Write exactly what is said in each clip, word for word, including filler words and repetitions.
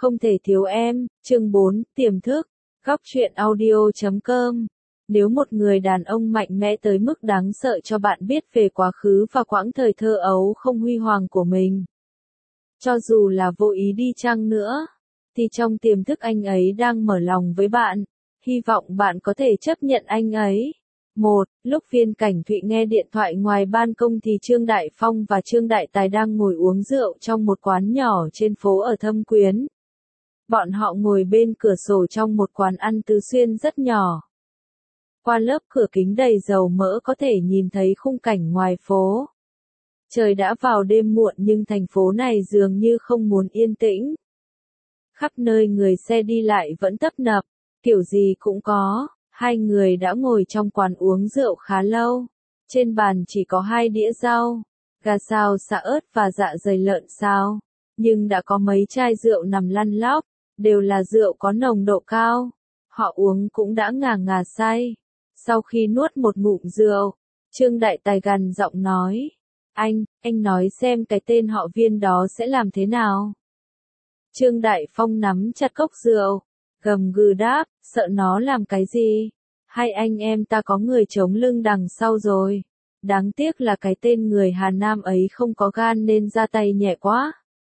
Không thể thiếu em, chương bốn, tiềm thức, góc truyện audio chấm com. Nếu một người đàn ông mạnh mẽ tới mức đáng sợ cho bạn biết về quá khứ và quãng thời thơ ấu không huy hoàng của mình, cho dù là vô ý đi chăng nữa, thì trong tiềm thức anh ấy đang mở lòng với bạn, hy vọng bạn có thể chấp nhận anh ấy. Một, lúc Viên Cảnh Thụy nghe điện thoại ngoài ban công thì Trương Đại Phong và Trương Đại Tài đang ngồi uống rượu trong một quán nhỏ trên phố ở Thâm Quyến. Bọn họ ngồi bên cửa sổ trong một quán ăn tứ xuyên rất nhỏ. Qua lớp cửa kính đầy dầu mỡ có thể nhìn thấy khung cảnh ngoài phố. Trời đã vào đêm muộn nhưng thành phố này dường như không muốn yên tĩnh. Khắp nơi người xe đi lại vẫn tấp nập, kiểu gì cũng có. Hai người đã ngồi trong quán uống rượu khá lâu. Trên bàn chỉ có hai đĩa rau, gà xào xả ớt và dạ dày lợn xào. Nhưng đã có mấy chai rượu nằm lăn lóc, đều là rượu có nồng độ cao. Họ uống cũng đã ngà ngà say. Sau khi nuốt một ngụm rượu, Trương Đại Tài gằn giọng nói. Anh, anh nói xem cái tên họ Viên đó sẽ làm thế nào? Trương Đại Phong nắm chặt cốc rượu, gầm gừ đáp, sợ nó làm cái gì? Hai anh em ta có người chống lưng đằng sau rồi. Đáng tiếc là cái tên người Hà Nam ấy không có gan nên ra tay nhẹ quá.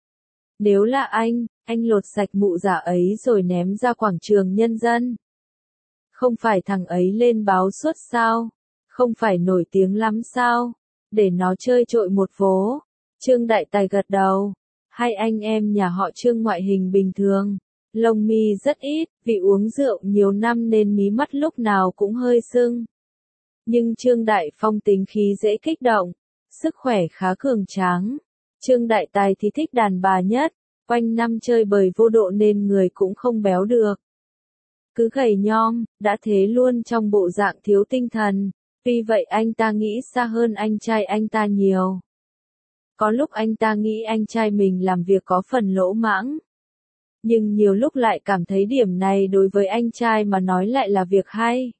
Nếu là anh, anh lột sạch mụ già ấy rồi ném ra quảng trường Nhân dân. Không phải thằng ấy lên báo suốt sao? Không phải nổi tiếng lắm sao? Để nó chơi trội một vố. Trương Đại Tài gật đầu. Hai anh em nhà họ Trương ngoại hình bình thường. Lông mi rất ít, vì uống rượu nhiều năm nên mí mắt lúc nào cũng hơi sưng. Nhưng Trương Đại Phong tính khí dễ kích động, sức khỏe khá cường tráng. Trương Đại Tài thì thích đàn bà nhất, quanh năm chơi bời vô độ nên người cũng không béo được. Cứ gầy nhom, đã thế luôn trong bộ dạng thiếu tinh thần, vì vậy anh ta nghĩ xa hơn anh trai anh ta nhiều. Có lúc anh ta nghĩ anh trai mình làm việc có phần lỗ mãng. Nhưng nhiều lúc lại cảm thấy điểm này đối với anh trai mà nói lại là việc hay.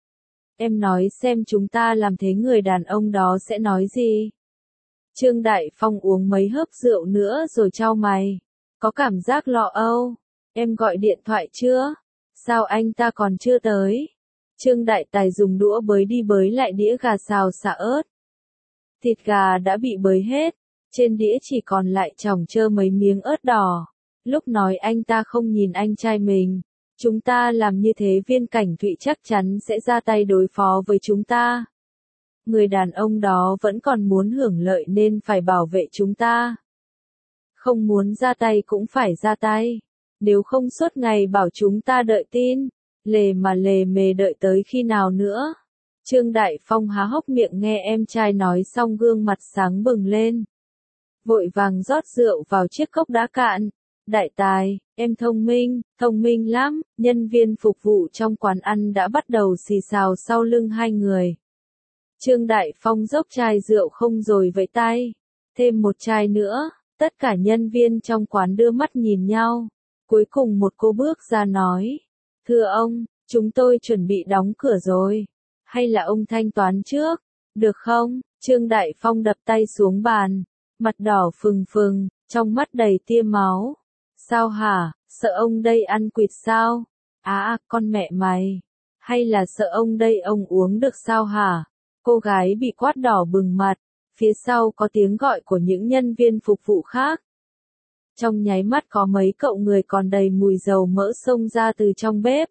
Em nói xem chúng ta làm thế người đàn ông đó sẽ nói gì? Trương Đại Phong uống mấy hớp rượu nữa rồi chau mày. Có cảm giác lo âu. Em gọi điện thoại chưa? Sao anh ta còn chưa tới? Trương Đại Tài dùng đũa bới đi bới lại đĩa gà xào xả ớt. Thịt gà đã bị bới hết. Trên đĩa chỉ còn lại chỏng trơ mấy miếng ớt đỏ. Lúc nói anh ta không nhìn anh trai mình. Chúng ta làm như thế Viên Cảnh Thụy chắc chắn sẽ ra tay đối phó với chúng ta. Người đàn ông đó vẫn còn muốn hưởng lợi nên phải bảo vệ chúng ta. Không muốn ra tay cũng phải ra tay. Nếu không suốt ngày bảo chúng ta đợi tin. Lề mà lề mề đợi tới khi nào nữa. Trương Đại Phong há hốc miệng nghe em trai nói xong gương mặt sáng bừng lên. Vội vàng rót rượu vào chiếc cốc đã cạn. Đại Tài, em thông minh, thông minh lắm. Nhân viên phục vụ trong quán ăn đã bắt đầu xì xào sau lưng hai người. Trương Đại Phong dốc chai rượu không rồi vẫy tay. Thêm một chai nữa. Tất cả nhân viên trong quán đưa mắt nhìn nhau. Cuối cùng một cô bước ra nói. Thưa ông, chúng tôi chuẩn bị đóng cửa rồi. Hay là ông thanh toán trước? Được không? Trương Đại Phong đập tay xuống bàn. Mặt đỏ phừng phừng, trong mắt đầy tia máu. Sao hả? Sợ ông đây ăn quỵt sao? À, con mẹ mày. Hay là sợ ông đây ông uống được sao hả? Cô gái bị quát đỏ bừng mặt. Phía sau có tiếng gọi của những nhân viên phục vụ khác. Trong nháy mắt có mấy cậu người còn đầy mùi dầu mỡ xông ra từ trong bếp.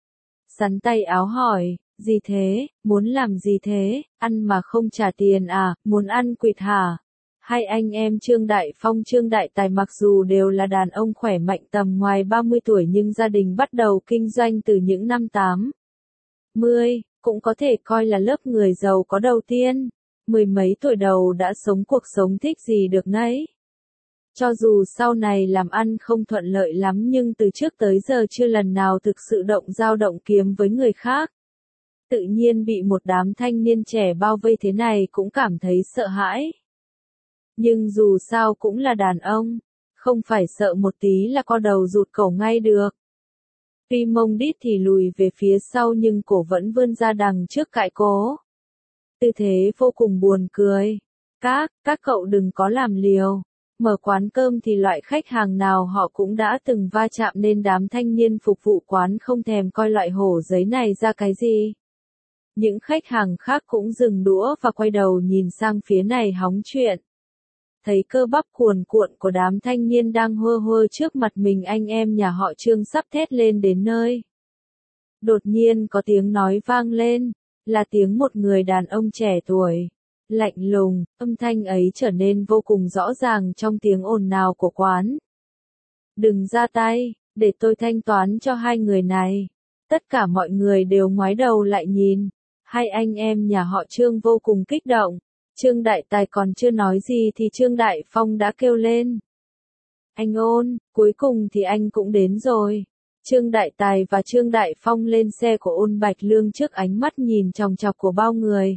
Sắn tay áo hỏi, gì thế, muốn làm gì thế, ăn mà không trả tiền à, muốn ăn quỵt hả? Hai anh em Trương Đại Phong Trương Đại Tài mặc dù đều là đàn ông khỏe mạnh tầm ngoài ba mươi tuổi nhưng gia đình bắt đầu kinh doanh từ những năm tám mươi, cũng có thể coi là lớp người giàu có đầu tiên. Mười mấy tuổi đầu đã sống cuộc sống thích gì được nấy. Cho dù sau này làm ăn không thuận lợi lắm nhưng từ trước tới giờ chưa lần nào thực sự động dao động kiếm với người khác. Tự nhiên bị một đám thanh niên trẻ bao vây thế này cũng cảm thấy sợ hãi. Nhưng dù sao cũng là đàn ông, không phải sợ một tí là co đầu rụt cổ ngay được. Tuy mông đít thì lùi về phía sau nhưng cổ vẫn vươn ra đằng trước cãi cố. Tư thế vô cùng buồn cười. Các, các cậu đừng có làm liều. Mở quán cơm thì loại khách hàng nào họ cũng đã từng va chạm nên đám thanh niên phục vụ quán không thèm coi loại hổ giấy này ra cái gì. Những khách hàng khác cũng dừng đũa và quay đầu nhìn sang phía này hóng chuyện. Thấy cơ bắp cuồn cuộn của đám thanh niên đang hơ hơ trước mặt mình, anh em nhà họ Trương sắp thét lên đến nơi. Đột nhiên có tiếng nói vang lên, là tiếng một người đàn ông trẻ tuổi. Lạnh lùng, âm thanh ấy trở nên vô cùng rõ ràng trong tiếng ồn ào của quán. Đừng ra tay, để tôi thanh toán cho hai người này. Tất cả mọi người đều ngoái đầu lại nhìn. Hai anh em nhà họ Trương vô cùng kích động. Trương Đại Tài còn chưa nói gì thì Trương Đại Phong đã kêu lên. Anh Ôn, cuối cùng thì anh cũng đến rồi. Trương Đại Tài và Trương Đại Phong lên xe của Ôn Bạch Lương trước ánh mắt nhìn chòng chọc của bao người.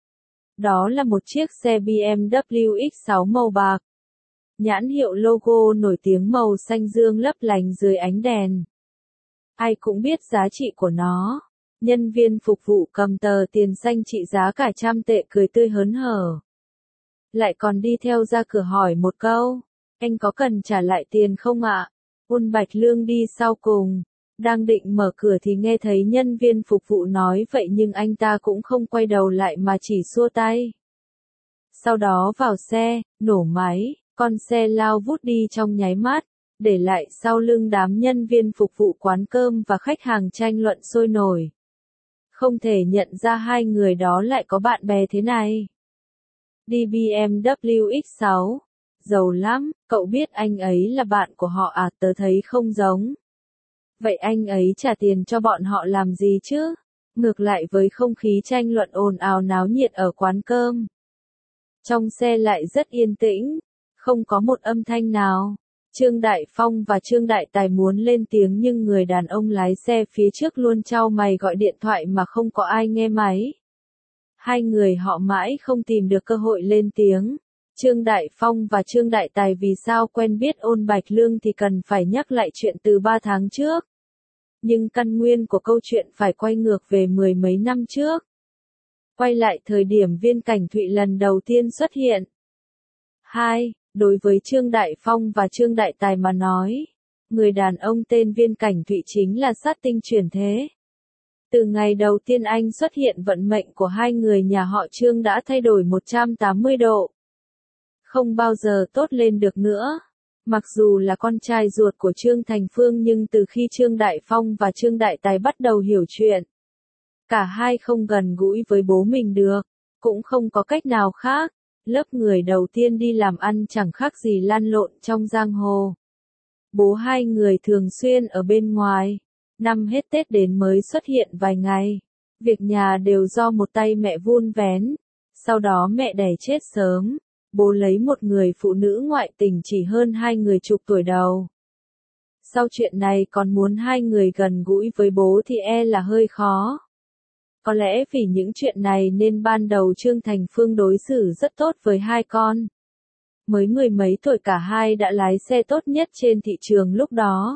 Đó là một chiếc xe bê em vê ích sáu màu bạc. Nhãn hiệu logo nổi tiếng màu xanh dương lấp lánh dưới ánh đèn. Ai cũng biết giá trị của nó. Nhân viên phục vụ cầm tờ tiền xanh trị giá cả trăm tệ cười tươi hớn hở. Lại còn đi theo ra cửa hỏi một câu. Anh có cần trả lại tiền không ạ? Ôn Bạch Lương đi sau cùng. Đang định mở cửa thì nghe thấy nhân viên phục vụ nói vậy nhưng anh ta cũng không quay đầu lại mà chỉ xua tay. Sau đó vào xe, nổ máy, con xe lao vút đi trong nháy mắt, để lại sau lưng đám nhân viên phục vụ quán cơm và khách hàng tranh luận sôi nổi. Không thể nhận ra hai người đó lại có bạn bè thế này. Đi bê em vê ích sáu. Giàu lắm, cậu biết anh ấy là bạn của họ à? Tớ thấy không giống. Vậy anh ấy trả tiền cho bọn họ làm gì chứ? Ngược lại với không khí tranh luận ồn ào náo nhiệt ở quán cơm. Trong xe lại rất yên tĩnh, không có một âm thanh nào. Trương Đại Phong và Trương Đại Tài muốn lên tiếng nhưng người đàn ông lái xe phía trước luôn chau mày gọi điện thoại mà không có ai nghe máy. Hai người họ mãi không tìm được cơ hội lên tiếng. Trương Đại Phong và Trương Đại Tài vì sao quen biết Ôn Bạch Lương thì cần phải nhắc lại chuyện từ ba tháng trước. Nhưng căn nguyên của câu chuyện phải quay ngược về mười mấy năm trước. Quay lại thời điểm Viên Cảnh Thụy lần đầu tiên xuất hiện. hai. Đối với Trương Đại Phong và Trương Đại Tài mà nói, người đàn ông tên Viên Cảnh Thụy chính là sát tinh chuyển thế. Từ ngày đầu tiên anh xuất hiện vận mệnh của hai người nhà họ Trương đã thay đổi một trăm tám mươi độ. Không bao giờ tốt lên được nữa. Mặc dù là con trai ruột của Trương Thành Phương nhưng từ khi Trương Đại Phong và Trương Đại Tài bắt đầu hiểu chuyện, cả hai không gần gũi với bố mình được, cũng không có cách nào khác. Lớp người đầu tiên đi làm ăn chẳng khác gì lăn lộn trong giang hồ. Bố hai người thường xuyên ở bên ngoài, năm hết Tết đến mới xuất hiện vài ngày. Việc nhà đều do một tay mẹ vun vén, sau đó mẹ đẻ chết sớm. Bố lấy một người phụ nữ ngoại tình chỉ hơn hai người chục tuổi đầu. Sau chuyện này còn muốn hai người gần gũi với bố thì e là hơi khó. Có lẽ vì những chuyện này nên ban đầu Trương Thành Phương đối xử rất tốt với hai con. Mới mười mấy tuổi cả hai đã lái xe tốt nhất trên thị trường lúc đó.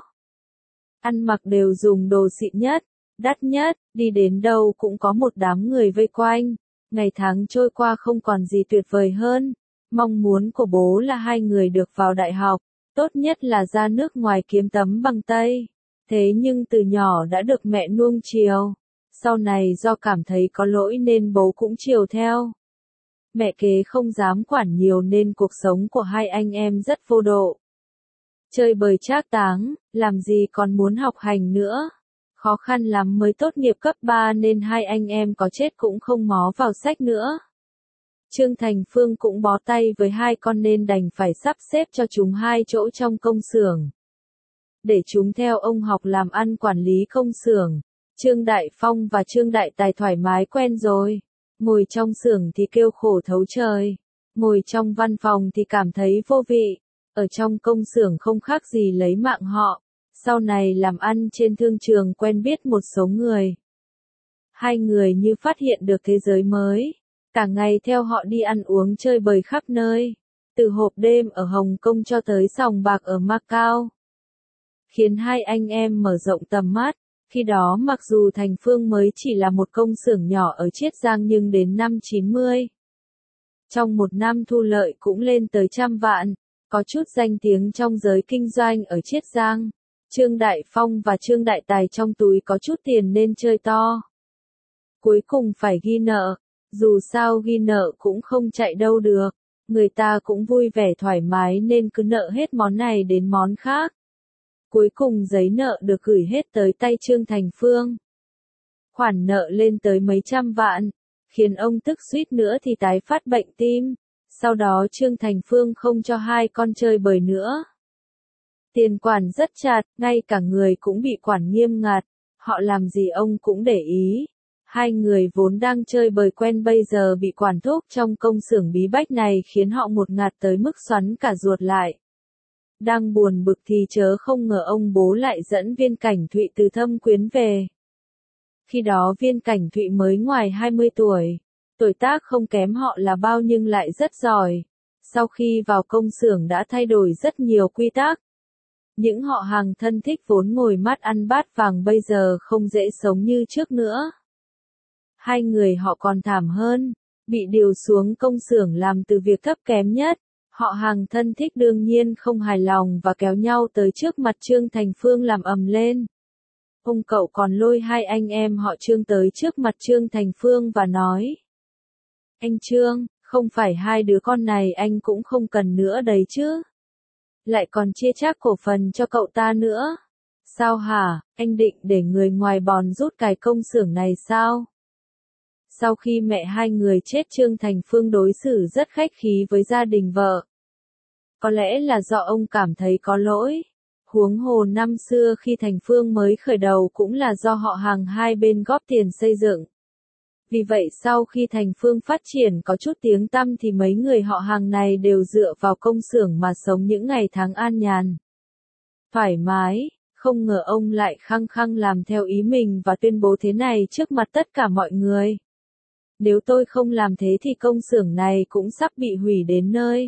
Ăn mặc đều dùng đồ xịn nhất, đắt nhất, đi đến đâu cũng có một đám người vây quanh. Ngày tháng trôi qua không còn gì tuyệt vời hơn. Mong muốn của bố là hai người được vào đại học, tốt nhất là ra nước ngoài kiếm tấm bằng Tây. Thế nhưng từ nhỏ đã được mẹ nuông chiều. Sau này do cảm thấy có lỗi nên bố cũng chiều theo. Mẹ kế không dám quản nhiều nên cuộc sống của hai anh em rất vô độ. Chơi bời trác táng, làm gì còn muốn học hành nữa. Khó khăn lắm mới tốt nghiệp cấp ba nên hai anh em có chết cũng không mó vào sách nữa. Trương Thành Phương cũng bó tay với hai con nên đành phải sắp xếp cho chúng hai chỗ trong công xưởng. Để chúng theo ông học làm ăn quản lý công xưởng. Trương Đại Phong và Trương Đại Tài thoải mái quen rồi. Ngồi trong xưởng thì kêu khổ thấu trời. Ngồi trong văn phòng thì cảm thấy vô vị. Ở trong công xưởng không khác gì lấy mạng họ. Sau này làm ăn trên thương trường quen biết một số người. Hai người như phát hiện được thế giới mới. Cả ngày theo họ đi ăn uống chơi bời khắp nơi. Từ hộp đêm ở Hồng Kông cho tới sòng bạc ở Macau. Khiến hai anh em mở rộng tầm mắt. Khi đó mặc dù Thành Phương mới chỉ là một công xưởng nhỏ ở Chiết Giang nhưng đến năm chín mươi. Trong một năm thu lợi cũng lên tới trăm vạn. có chút danh tiếng trong giới kinh doanh ở Chiết Giang. Trương Đại Phong và Trương Đại Tài trong túi có chút tiền nên chơi to. Cuối cùng phải ghi nợ, dù sao ghi nợ cũng không chạy đâu được, người ta cũng vui vẻ thoải mái nên cứ nợ hết món này đến món khác. Cuối cùng giấy nợ được gửi hết tới tay Trương Thành Phương. Khoản nợ lên tới mấy trăm vạn, khiến ông tức suýt nữa thì tái phát bệnh tim. Sau đó Trương Thành Phương không cho hai con chơi bời nữa. Tiền quản rất chặt, ngay cả người cũng bị quản nghiêm ngặt, họ làm gì ông cũng để ý. Hai người vốn đang chơi bời quen bây giờ bị quản thúc trong công xưởng bí bách này khiến họ một ngạt tới mức xoắn cả ruột lại. Đang buồn bực thì chớ không ngờ ông bố lại dẫn Viên Cảnh Thụy từ Thâm Quyến về. Khi đó Viên Cảnh Thụy mới ngoài hai mươi tuổi, tuổi tác không kém họ là bao nhưng lại rất giỏi. Sau khi vào công xưởng đã thay đổi rất nhiều quy tắc. Những họ hàng thân thích vốn ngồi mắt ăn bát vàng bây giờ không dễ sống như trước nữa. Hai người họ còn thảm hơn, bị điều xuống công xưởng làm từ việc thấp kém nhất. Họ hàng thân thích đương nhiên không hài lòng và kéo nhau tới trước mặt Trương Thành Phương làm ầm lên. Ông cậu còn lôi hai anh em họ Trương tới trước mặt Trương Thành Phương và nói: Anh Trương, không phải hai đứa con này anh cũng không cần nữa đấy chứ. Lại còn chia chác cổ phần cho cậu ta nữa. Sao hả, anh định để người ngoài bòn rút cái công xưởng này sao? Sau khi mẹ hai người chết Trương Thành Phương đối xử rất khách khí với gia đình vợ. Có lẽ là do ông cảm thấy có lỗi. Huống hồ năm xưa khi Thành Phương mới khởi đầu cũng là do họ hàng hai bên góp tiền xây dựng. Vì vậy sau khi Thành Phương phát triển có chút tiếng tăm thì mấy người họ hàng này đều dựa vào công xưởng mà sống những ngày tháng an nhàn. Thoải mái, không ngờ ông lại khăng khăng làm theo ý mình và tuyên bố thế này trước mặt tất cả mọi người. Nếu tôi không làm thế thì công xưởng này cũng sắp bị hủy đến nơi.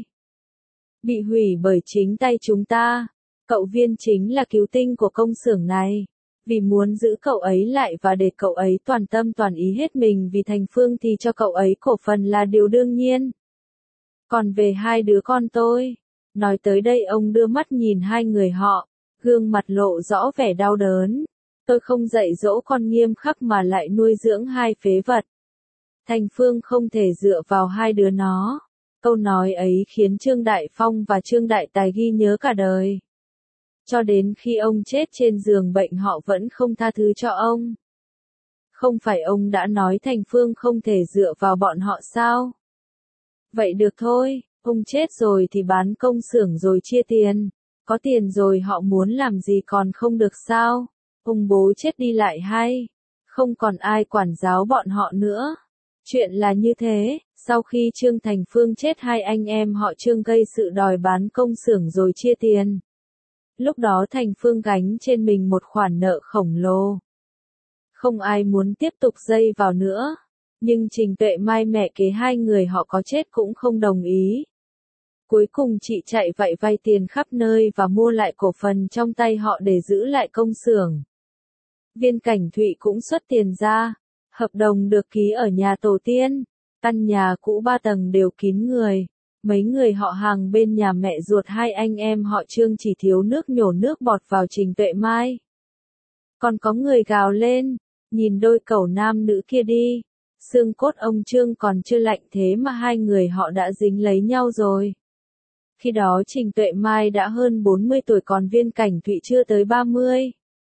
Bị hủy bởi chính tay chúng ta. Cậu Viên chính là cứu tinh của công xưởng này. Vì muốn giữ cậu ấy lại và để cậu ấy toàn tâm toàn ý hết mình vì Thành Phương thì cho cậu ấy cổ phần là điều đương nhiên. Còn về hai đứa con tôi, nói tới đây ông đưa mắt nhìn hai người họ, gương mặt lộ rõ vẻ đau đớn. Tôi không dạy dỗ con nghiêm khắc mà lại nuôi dưỡng hai phế vật. Thành Phương không thể dựa vào hai đứa nó. Câu nói ấy khiến Trương Đại Phong và Trương Đại Tài ghi nhớ cả đời. Cho đến khi ông chết trên giường bệnh họ vẫn không tha thứ cho ông. Không phải ông đã nói Thành Phương không thể dựa vào bọn họ sao? Vậy được thôi, ông chết rồi thì bán công xưởng rồi chia tiền. Có tiền rồi họ muốn làm gì còn không được sao? Ông bố chết đi lại hay? Không còn ai quản giáo bọn họ nữa. Chuyện là như thế, sau khi Trương Thành Phương chết hai anh em họ Trương gây sự đòi bán công xưởng rồi chia tiền. Lúc đó Thành Phương gánh trên mình một khoản nợ khổng lồ. Không ai muốn tiếp tục dây vào nữa. Nhưng Trình Tuệ Mai mẹ kế hai người họ có chết cũng không đồng ý. Cuối cùng chị chạy vậy vay tiền khắp nơi và mua lại cổ phần trong tay họ để giữ lại công xưởng. Viên Cảnh Thụy cũng xuất tiền ra. Hợp đồng được ký ở nhà tổ tiên. Căn nhà cũ ba tầng đều kín người. Mấy người họ hàng bên nhà mẹ ruột hai anh em họ Trương chỉ thiếu nước nhổ nước bọt vào Trình Tuệ Mai. Còn có người gào lên, nhìn đôi cẩu nam nữ kia đi. Xương cốt ông Trương còn chưa lạnh thế mà hai người họ đã dính lấy nhau rồi. Khi đó Trình Tuệ Mai đã hơn bốn mươi tuổi còn Viên Cảnh Thụy chưa tới ba mươi.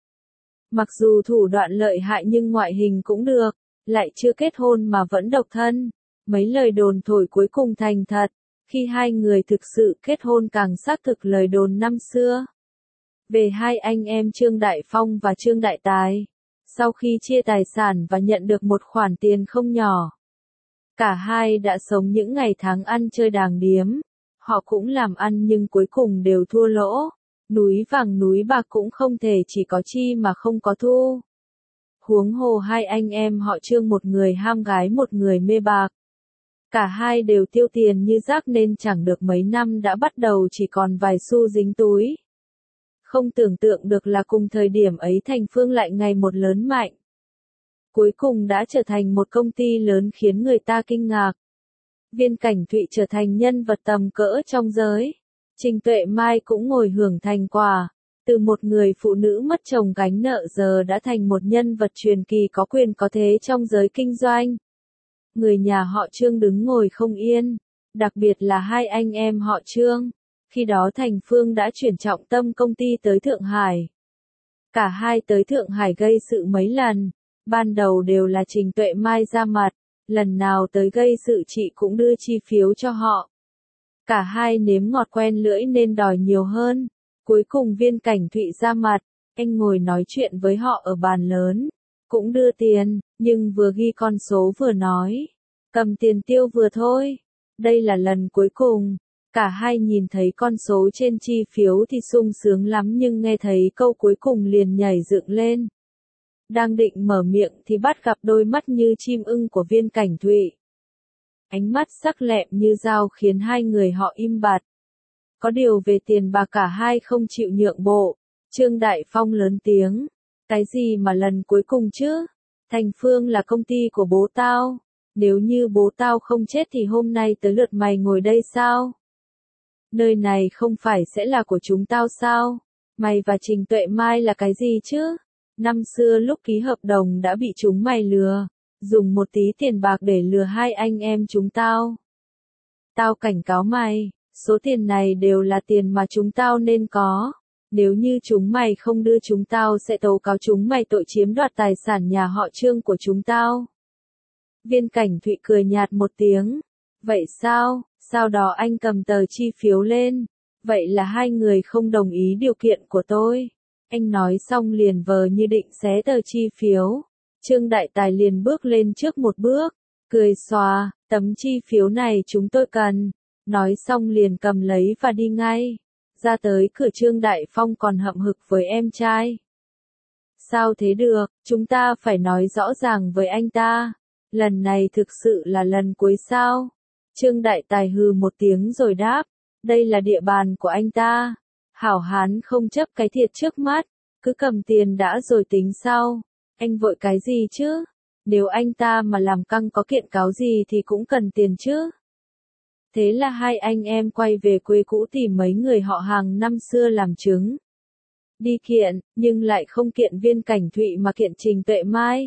Mặc dù thủ đoạn lợi hại nhưng ngoại hình cũng được, lại chưa kết hôn mà vẫn độc thân. Mấy lời đồn thổi cuối cùng thành thật. Khi hai người thực sự kết hôn càng xác thực lời đồn năm xưa. Về hai anh em Trương Đại Phong và Trương Đại Tài. Sau khi chia tài sản và nhận được một khoản tiền không nhỏ. Cả hai đã sống những ngày tháng ăn chơi đàng điếm. Họ cũng làm ăn nhưng cuối cùng đều thua lỗ. Núi vàng núi bạc cũng không thể chỉ có chi mà không có thu. Huống hồ hai anh em họ Trương một người ham gái một người mê bạc. Cả hai đều tiêu tiền như rác nên chẳng được mấy năm đã bắt đầu chỉ còn vài xu dính túi. Không tưởng tượng được là cùng thời điểm ấy Thành Phương lại ngày một lớn mạnh. Cuối cùng đã trở thành một công ty lớn khiến người ta kinh ngạc. Viên Cảnh Thụy trở thành nhân vật tầm cỡ trong giới. Trình Tuệ Mai cũng ngồi hưởng thành quả. Từ một người phụ nữ mất chồng gánh nợ giờ đã thành một nhân vật truyền kỳ có quyền có thế trong giới kinh doanh. Người nhà họ Trương đứng ngồi không yên, đặc biệt là hai anh em họ Trương. Khi đó Thành Phương đã chuyển trọng tâm công ty tới Thượng Hải. Cả hai tới Thượng Hải gây sự mấy lần, ban đầu đều là Trình Tuệ Mai ra mặt, lần nào tới gây sự chị cũng đưa chi phiếu cho họ. Cả hai nếm ngọt quen lưỡi nên đòi nhiều hơn. Cuối cùng Viên Cảnh Thụy ra mặt, anh ngồi nói chuyện với họ ở bàn lớn, cũng đưa tiền, nhưng vừa ghi con số vừa nói, cầm tiền tiêu vừa thôi. Đây là lần cuối cùng. Cả hai nhìn thấy con số trên chi phiếu thì sung sướng lắm nhưng nghe thấy câu cuối cùng liền nhảy dựng lên. Đang định mở miệng thì bắt gặp đôi mắt như chim ưng của Viên Cảnh Thụy. Ánh mắt sắc lẹm như dao khiến hai người họ im bặt. Có điều về tiền bạc cả hai không chịu nhượng bộ. Trương Đại Phong lớn tiếng. Cái gì mà lần cuối cùng chứ? Thành Phương là công ty của bố tao. Nếu như bố tao không chết thì hôm nay tới lượt mày ngồi đây sao? Nơi này không phải sẽ là của chúng tao sao? Mày và Trình Tuệ Mai là cái gì chứ? Năm xưa lúc ký hợp đồng đã bị chúng mày lừa. Dùng một tí tiền bạc để lừa hai anh em chúng tao. Tao cảnh cáo mày. Số tiền này đều là tiền mà chúng tao nên có. Nếu như chúng mày không đưa chúng tao sẽ tố cáo chúng mày tội chiếm đoạt tài sản nhà họ Trương của chúng tao. Viên Cảnh Thụy cười nhạt một tiếng. Vậy sao? Sau đó anh cầm tờ chi phiếu lên. Vậy là hai người không đồng ý điều kiện của tôi. Anh nói xong liền vờ như định xé tờ chi phiếu. Trương Đại Tài liền bước lên trước một bước. Cười xòa, tấm chi phiếu này chúng tôi cần. Nói xong liền cầm lấy và đi ngay. Ra tới cửa Trương Đại Phong còn hậm hực với em trai. Sao thế được, chúng ta phải nói rõ ràng với anh ta. Lần này thực sự là lần cuối sao? Trương Đại Tài hừ một tiếng rồi đáp. Đây là địa bàn của anh ta. Hảo hán không chấp cái thiệt trước mắt. Cứ cầm tiền đã rồi tính sau. Anh vội cái gì chứ? Nếu anh ta mà làm căng có kiện cáo gì thì cũng cần tiền chứ. Thế là hai anh em quay về quê cũ tìm mấy người họ hàng năm xưa làm chứng. Đi kiện, nhưng lại không kiện Viên Cảnh Thụy mà kiện Trình Tuệ Mai.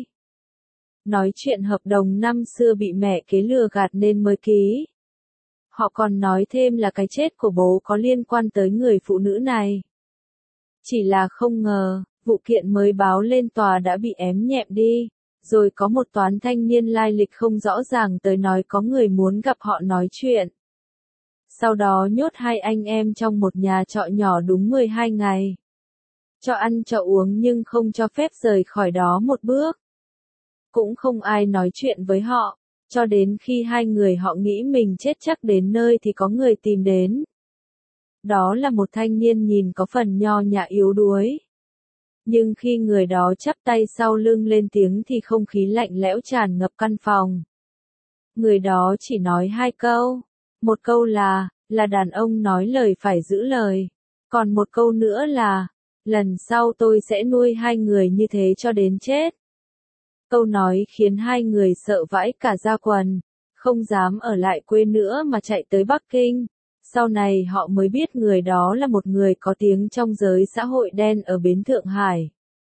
Nói chuyện hợp đồng năm xưa bị mẹ kế lừa gạt nên mới ký. Họ còn nói thêm là cái chết của bố có liên quan tới người phụ nữ này. Chỉ là không ngờ, vụ kiện mới báo lên tòa đã bị ém nhẹm đi. Rồi có một toán thanh niên lai lịch không rõ ràng tới nói có người muốn gặp họ nói chuyện. Sau đó nhốt hai anh em trong một nhà trọ nhỏ đúng mười hai ngày. Cho ăn cho uống nhưng không cho phép rời khỏi đó một bước. Cũng không ai nói chuyện với họ, cho đến khi hai người họ nghĩ mình chết chắc đến nơi thì có người tìm đến. Đó là một thanh niên nhìn có phần nho nhã yếu đuối. Nhưng khi người đó chắp tay sau lưng lên tiếng thì không khí lạnh lẽo tràn ngập căn phòng. Người đó chỉ nói hai câu. Một câu là, là đàn ông nói lời phải giữ lời. Còn một câu nữa là, lần sau tôi sẽ nuôi hai người như thế cho đến chết. Câu nói khiến hai người sợ vãi cả da quần, không dám ở lại quê nữa mà chạy tới Bắc Kinh. Sau này họ mới biết người đó là một người có tiếng trong giới xã hội đen ở bến Thượng Hải.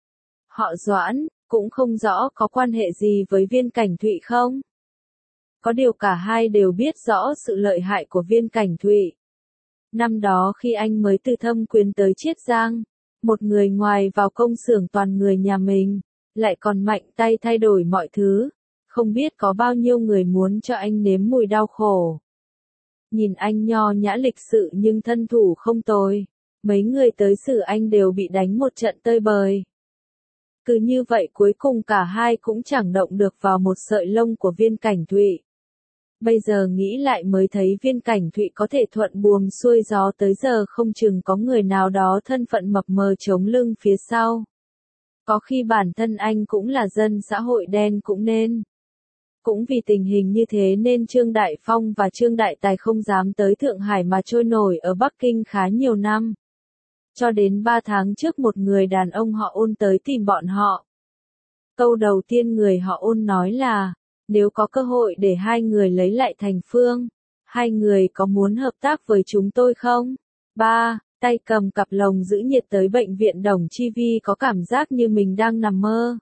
Họ Doãn, cũng không rõ có quan hệ gì với Viên Cảnh Thụy không? Có điều cả hai đều biết rõ sự lợi hại của Viên Cảnh Thụy. Năm đó khi anh mới từ Thâm Quyến tới Chiết Giang, một người ngoài vào công xưởng toàn người nhà mình, lại còn mạnh tay thay đổi mọi thứ, không biết có bao nhiêu người muốn cho anh nếm mùi đau khổ. Nhìn anh nho nhã lịch sự nhưng thân thủ không tồi, mấy người tới xử anh đều bị đánh một trận tơi bời. Cứ như vậy cuối cùng cả hai cũng chẳng động được vào một sợi lông của Viên Cảnh Thụy. Bây giờ nghĩ lại mới thấy Viên Cảnh Thụy có thể thuận buồm xuôi gió tới giờ không chừng có người nào đó thân phận mập mờ chống lưng phía sau. Có khi bản thân anh cũng là dân xã hội đen cũng nên. Cũng vì tình hình như thế nên Trương Đại Phong và Trương Đại Tài không dám tới Thượng Hải mà trôi nổi ở Bắc Kinh khá nhiều năm. Cho đến ba tháng trước một người đàn ông họ Ôn tới tìm bọn họ. Câu đầu tiên người họ Ôn nói là, nếu có cơ hội để hai người lấy lại Thành Phương, hai người có muốn hợp tác với chúng tôi không? ba. Tay cầm cặp lồng giữ nhiệt tới bệnh viện. Đồng Chi Vi có cảm giác như mình đang nằm mơ.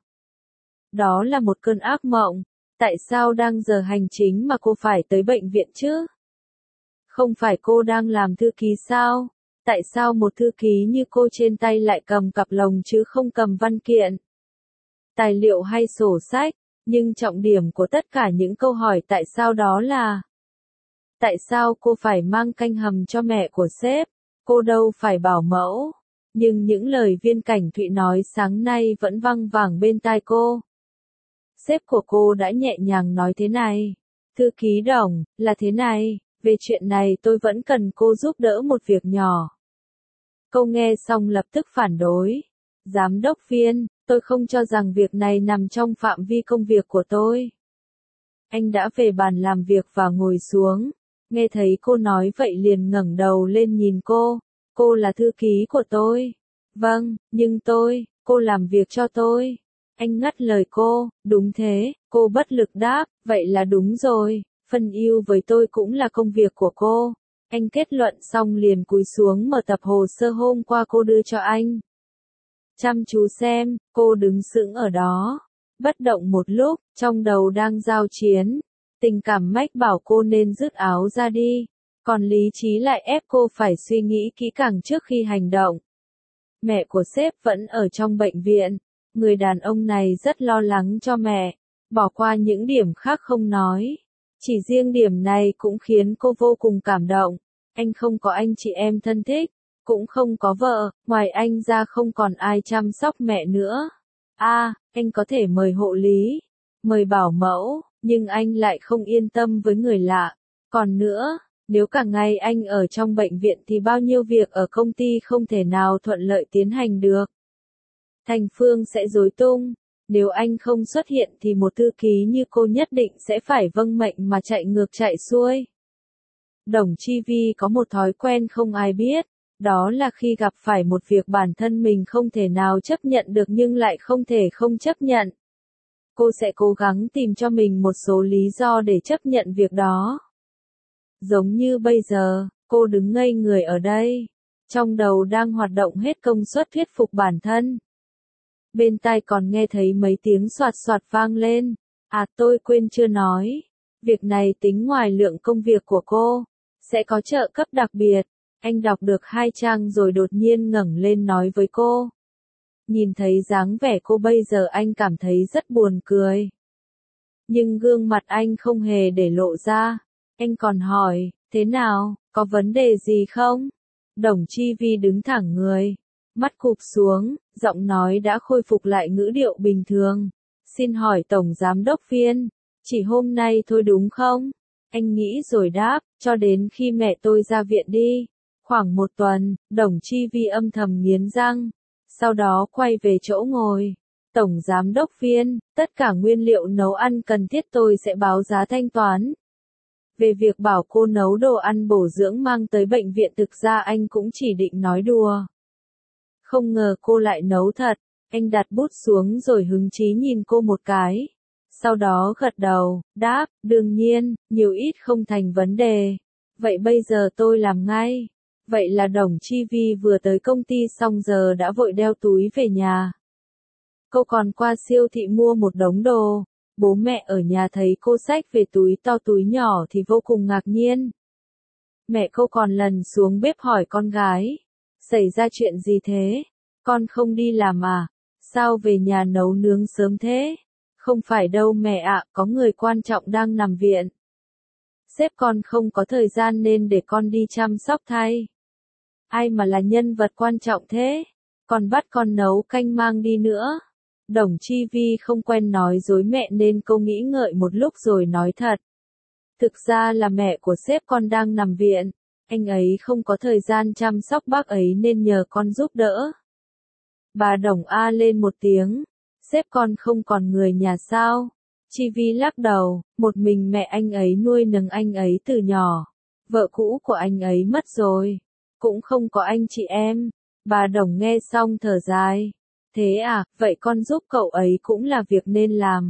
Đó là một cơn ác mộng. Tại sao đang giờ hành chính mà cô phải tới bệnh viện chứ? Không phải cô đang làm thư ký sao? Tại sao một thư ký như cô trên tay lại cầm cặp lồng chứ không cầm văn kiện, tài liệu hay sổ sách? Nhưng trọng điểm của tất cả những câu hỏi tại sao đó là: tại sao cô phải mang canh hầm cho mẹ của sếp? Cô đâu phải bảo mẫu. Nhưng những lời Viên Cảnh Thụy nói sáng nay vẫn văng vẳng bên tai cô. Sếp của cô đã nhẹ nhàng nói thế này: thư ký Đồng, là thế này, về chuyện này tôi vẫn cần cô giúp đỡ một việc nhỏ. Cô nghe xong lập tức phản đối. Giám đốc Viên, tôi không cho rằng việc này nằm trong phạm vi công việc của tôi. Anh đã về bàn làm việc và ngồi xuống. Nghe thấy cô nói vậy liền ngẩng đầu lên nhìn cô. Cô là thư ký của tôi. Vâng, nhưng tôi, cô làm việc cho tôi. Anh ngắt lời cô. Đúng thế, cô bất lực đáp. Vậy là đúng rồi, phần yêu với tôi cũng là công việc của cô. Anh kết luận xong liền cúi xuống mở tập hồ sơ hôm qua cô đưa cho anh. Chăm chú xem, cô đứng sững ở đó, bất động một lúc, trong đầu đang giao chiến. Tình cảm mách bảo cô nên dứt áo ra đi, còn lý trí lại ép cô phải suy nghĩ kỹ càng trước khi hành động. Mẹ của sếp vẫn ở trong bệnh viện, người đàn ông này rất lo lắng cho mẹ, bỏ qua những điểm khác không nói. Chỉ riêng điểm này cũng khiến cô vô cùng cảm động. Anh không có anh chị em thân thích, cũng không có vợ, ngoài anh ra không còn ai chăm sóc mẹ nữa. A, à, anh có thể mời hộ lý, mời bảo mẫu, nhưng anh lại không yên tâm với người lạ. Còn nữa, nếu cả ngày anh ở trong bệnh viện thì bao nhiêu việc ở công ty không thể nào thuận lợi tiến hành được. Thành Phương sẽ rối tung. Nếu anh không xuất hiện thì một thư ký như cô nhất định sẽ phải vâng mệnh mà chạy ngược chạy xuôi. Đồng Chi Vi có một thói quen không ai biết, đó là khi gặp phải một việc bản thân mình không thể nào chấp nhận được nhưng lại không thể không chấp nhận. Cô sẽ cố gắng tìm cho mình một số lý do để chấp nhận việc đó. Giống như bây giờ, cô đứng ngây người ở đây, trong đầu đang hoạt động hết công suất thuyết phục bản thân. Bên tai còn nghe thấy mấy tiếng soạt soạt vang lên. À, tôi quên chưa nói, việc này tính ngoài lượng công việc của cô, sẽ có trợ cấp đặc biệt. Anh đọc được hai trang rồi đột nhiên ngẩng lên nói với cô. Nhìn thấy dáng vẻ cô bây giờ anh cảm thấy rất buồn cười. Nhưng gương mặt anh không hề để lộ ra. Anh còn hỏi, thế nào, có vấn đề gì không? Đồng Chi Vi đứng thẳng người, mắt cụp xuống, giọng nói đã khôi phục lại ngữ điệu bình thường. Xin hỏi Tổng Giám đốc Viên, chỉ hôm nay thôi đúng không? Anh nghĩ rồi đáp, cho đến khi mẹ tôi ra viện đi. Khoảng một tuần, Đồng Chi Vi âm thầm nghiến răng, sau đó quay về chỗ ngồi. Tổng Giám đốc Viên, tất cả nguyên liệu nấu ăn cần thiết tôi sẽ báo giá thanh toán. Về việc bảo cô nấu đồ ăn bổ dưỡng mang tới bệnh viện thực ra anh cũng chỉ định nói đùa. Không ngờ cô lại nấu thật. Anh đặt bút xuống rồi hứng chí nhìn cô một cái. Sau đó gật đầu, đáp, đương nhiên, nhiều ít không thành vấn đề. Vậy bây giờ tôi làm ngay. Vậy là Đồng Chi Vi vừa tới công ty xong giờ đã vội đeo túi về nhà. Cô còn qua siêu thị mua một đống đồ. Bố mẹ ở nhà thấy cô xách về túi to túi nhỏ thì vô cùng ngạc nhiên. Mẹ cô còn lần xuống bếp hỏi con gái. Xảy ra chuyện gì thế? Con không đi làm à? Sao về nhà nấu nướng sớm thế? Không phải đâu mẹ ạ, có người quan trọng đang nằm viện. Sếp con không có thời gian nên để con đi chăm sóc thay. Ai mà là nhân vật quan trọng thế? Còn bắt con nấu canh mang đi nữa. Đồng Chi Vi không quen nói dối mẹ nên cô nghĩ ngợi một lúc rồi nói thật. Thực ra là mẹ của sếp con đang nằm viện. Anh ấy không có thời gian chăm sóc bác ấy nên nhờ con giúp đỡ. Bà Đồng a lên một tiếng. Sếp con không còn người nhà sao? Chi Vi lắc đầu, một mình mẹ anh ấy nuôi nấng anh ấy từ nhỏ. Vợ cũ của anh ấy mất rồi. Cũng không có anh chị em. Bà Đồng nghe xong thở dài. Thế à, vậy con giúp cậu ấy cũng là việc nên làm.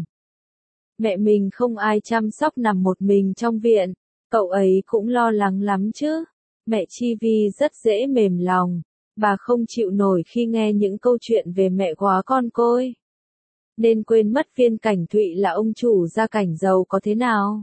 Mẹ mình không ai chăm sóc nằm một mình trong viện. Cậu ấy cũng lo lắng lắm chứ. Mẹ Chi Vi rất dễ mềm lòng, bà không chịu nổi khi nghe những câu chuyện về mẹ quá con côi. Nên quên mất Viên Cảnh Thụy là ông chủ gia cảnh giàu có thế nào.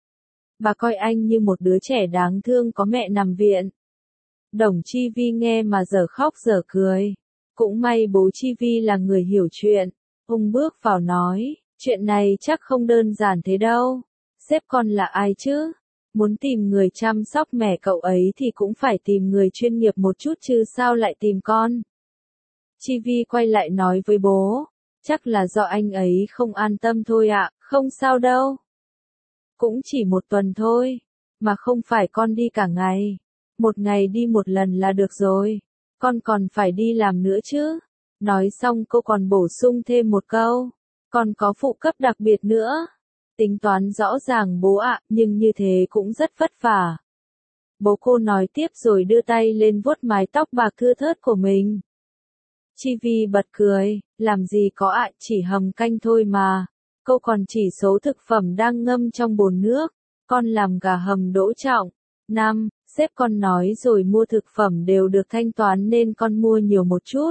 Bà coi anh như một đứa trẻ đáng thương có mẹ nằm viện. Đồng Chi Vi nghe mà dở khóc dở cười. Cũng may bố Chi Vi là người hiểu chuyện. Ông bước vào nói, chuyện này chắc không đơn giản thế đâu. Sếp con là ai chứ? Muốn tìm người chăm sóc mẹ cậu ấy thì cũng phải tìm người chuyên nghiệp một chút chứ sao lại tìm con. Chi Vi quay lại nói với bố, chắc là do anh ấy không an tâm thôi ạ, không sao đâu. Cũng chỉ một tuần thôi, mà không phải con đi cả ngày. Một ngày đi một lần là được rồi, con còn phải đi làm nữa chứ. Nói xong cô còn bổ sung thêm một câu, còn có phụ cấp đặc biệt nữa. Tính toán rõ ràng bố ạ, nhưng như thế cũng rất vất vả. Bố cô nói tiếp rồi đưa tay lên vuốt mái tóc bạc thưa thớt của mình. Chi Vi bật cười, làm gì có ạ, chỉ hầm canh thôi mà. Cô còn chỉ số thực phẩm đang ngâm trong bồn nước. Con làm gà hầm đỗ trọng. Năm, sếp con nói rồi mua thực phẩm đều được thanh toán nên con mua nhiều một chút.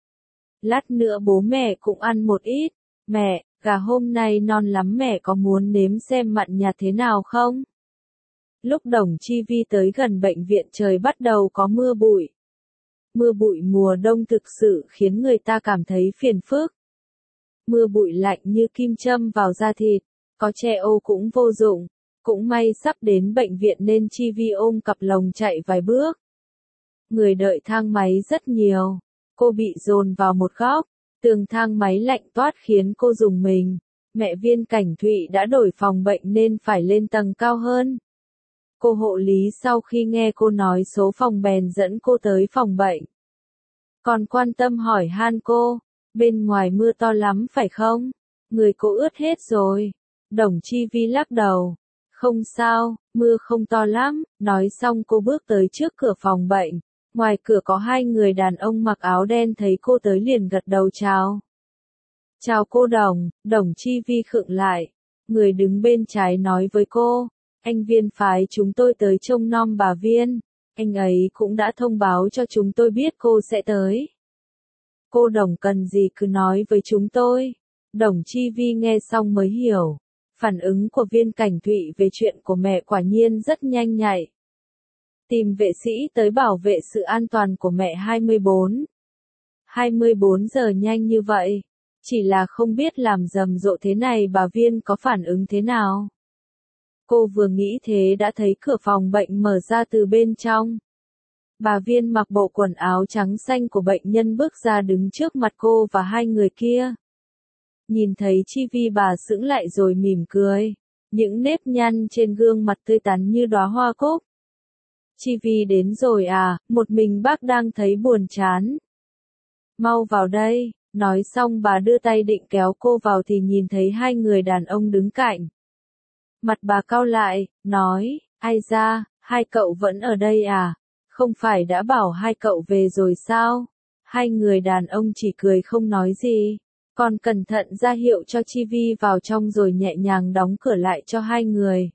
Lát nữa bố mẹ cũng ăn một ít. Mẹ, gà hôm nay non lắm, mẹ có muốn nếm xem mặn nhạt thế nào không? Lúc Đồng Chi Vi tới gần bệnh viện trời bắt đầu có mưa bụi. Mưa bụi mùa đông thực sự khiến người ta cảm thấy phiền phức. Mưa bụi lạnh như kim châm vào da thịt, có che ô cũng vô dụng. Cũng may sắp đến bệnh viện nên Chi Vi ôm cặp lồng chạy vài bước. Người đợi thang máy rất nhiều. Cô bị dồn vào một góc. Tường thang máy lạnh toát khiến cô rùng mình. Mẹ Viên Cảnh Thụy đã đổi phòng bệnh nên phải lên tầng cao hơn. Cô hộ lý sau khi nghe cô nói số phòng bèn dẫn cô tới phòng bệnh. Còn quan tâm hỏi han cô, bên ngoài mưa to lắm phải không? Người cô ướt hết rồi. Đồng Chi Vi lắc đầu. Không sao, mưa không to lắm. Nói xong cô bước tới trước cửa phòng bệnh. Ngoài cửa có hai người đàn ông mặc áo đen thấy cô tới liền gật đầu chào. Chào cô Đồng, Đồng Chi Vi khựng lại. Người đứng bên trái nói với cô, anh Viên phái chúng tôi tới trông nom bà Viên. Anh ấy cũng đã thông báo cho chúng tôi biết cô sẽ tới. Cô Đồng cần gì cứ nói với chúng tôi. Đồng Chi Vi nghe xong mới hiểu. Phản ứng của Viên Cảnh Thụy về chuyện của mẹ quả nhiên rất nhanh nhạy. Tìm vệ sĩ tới bảo vệ sự an toàn của mẹ hai mươi bốn. hai mươi bốn giờ nhanh như vậy. Chỉ là không biết làm rầm rộ thế này bà Viên có phản ứng thế nào. Cô vừa nghĩ thế đã thấy cửa phòng bệnh mở ra từ bên trong. Bà Viên mặc bộ quần áo trắng xanh của bệnh nhân bước ra đứng trước mặt cô và hai người kia. Nhìn thấy Chi Vi bà sững lại rồi mỉm cười. Những nếp nhăn trên gương mặt tươi tắn như đóa hoa cúc. Chi Vi đến rồi à, một mình bác đang thấy buồn chán. Mau vào đây, nói xong bà đưa tay định kéo cô vào thì nhìn thấy hai người đàn ông đứng cạnh. Mặt bà cau lại, nói, ai ra, hai cậu vẫn ở đây à, không phải đã bảo hai cậu về rồi sao? Hai người đàn ông chỉ cười không nói gì, còn cẩn thận ra hiệu cho Chi Vi vào trong rồi nhẹ nhàng đóng cửa lại cho hai người.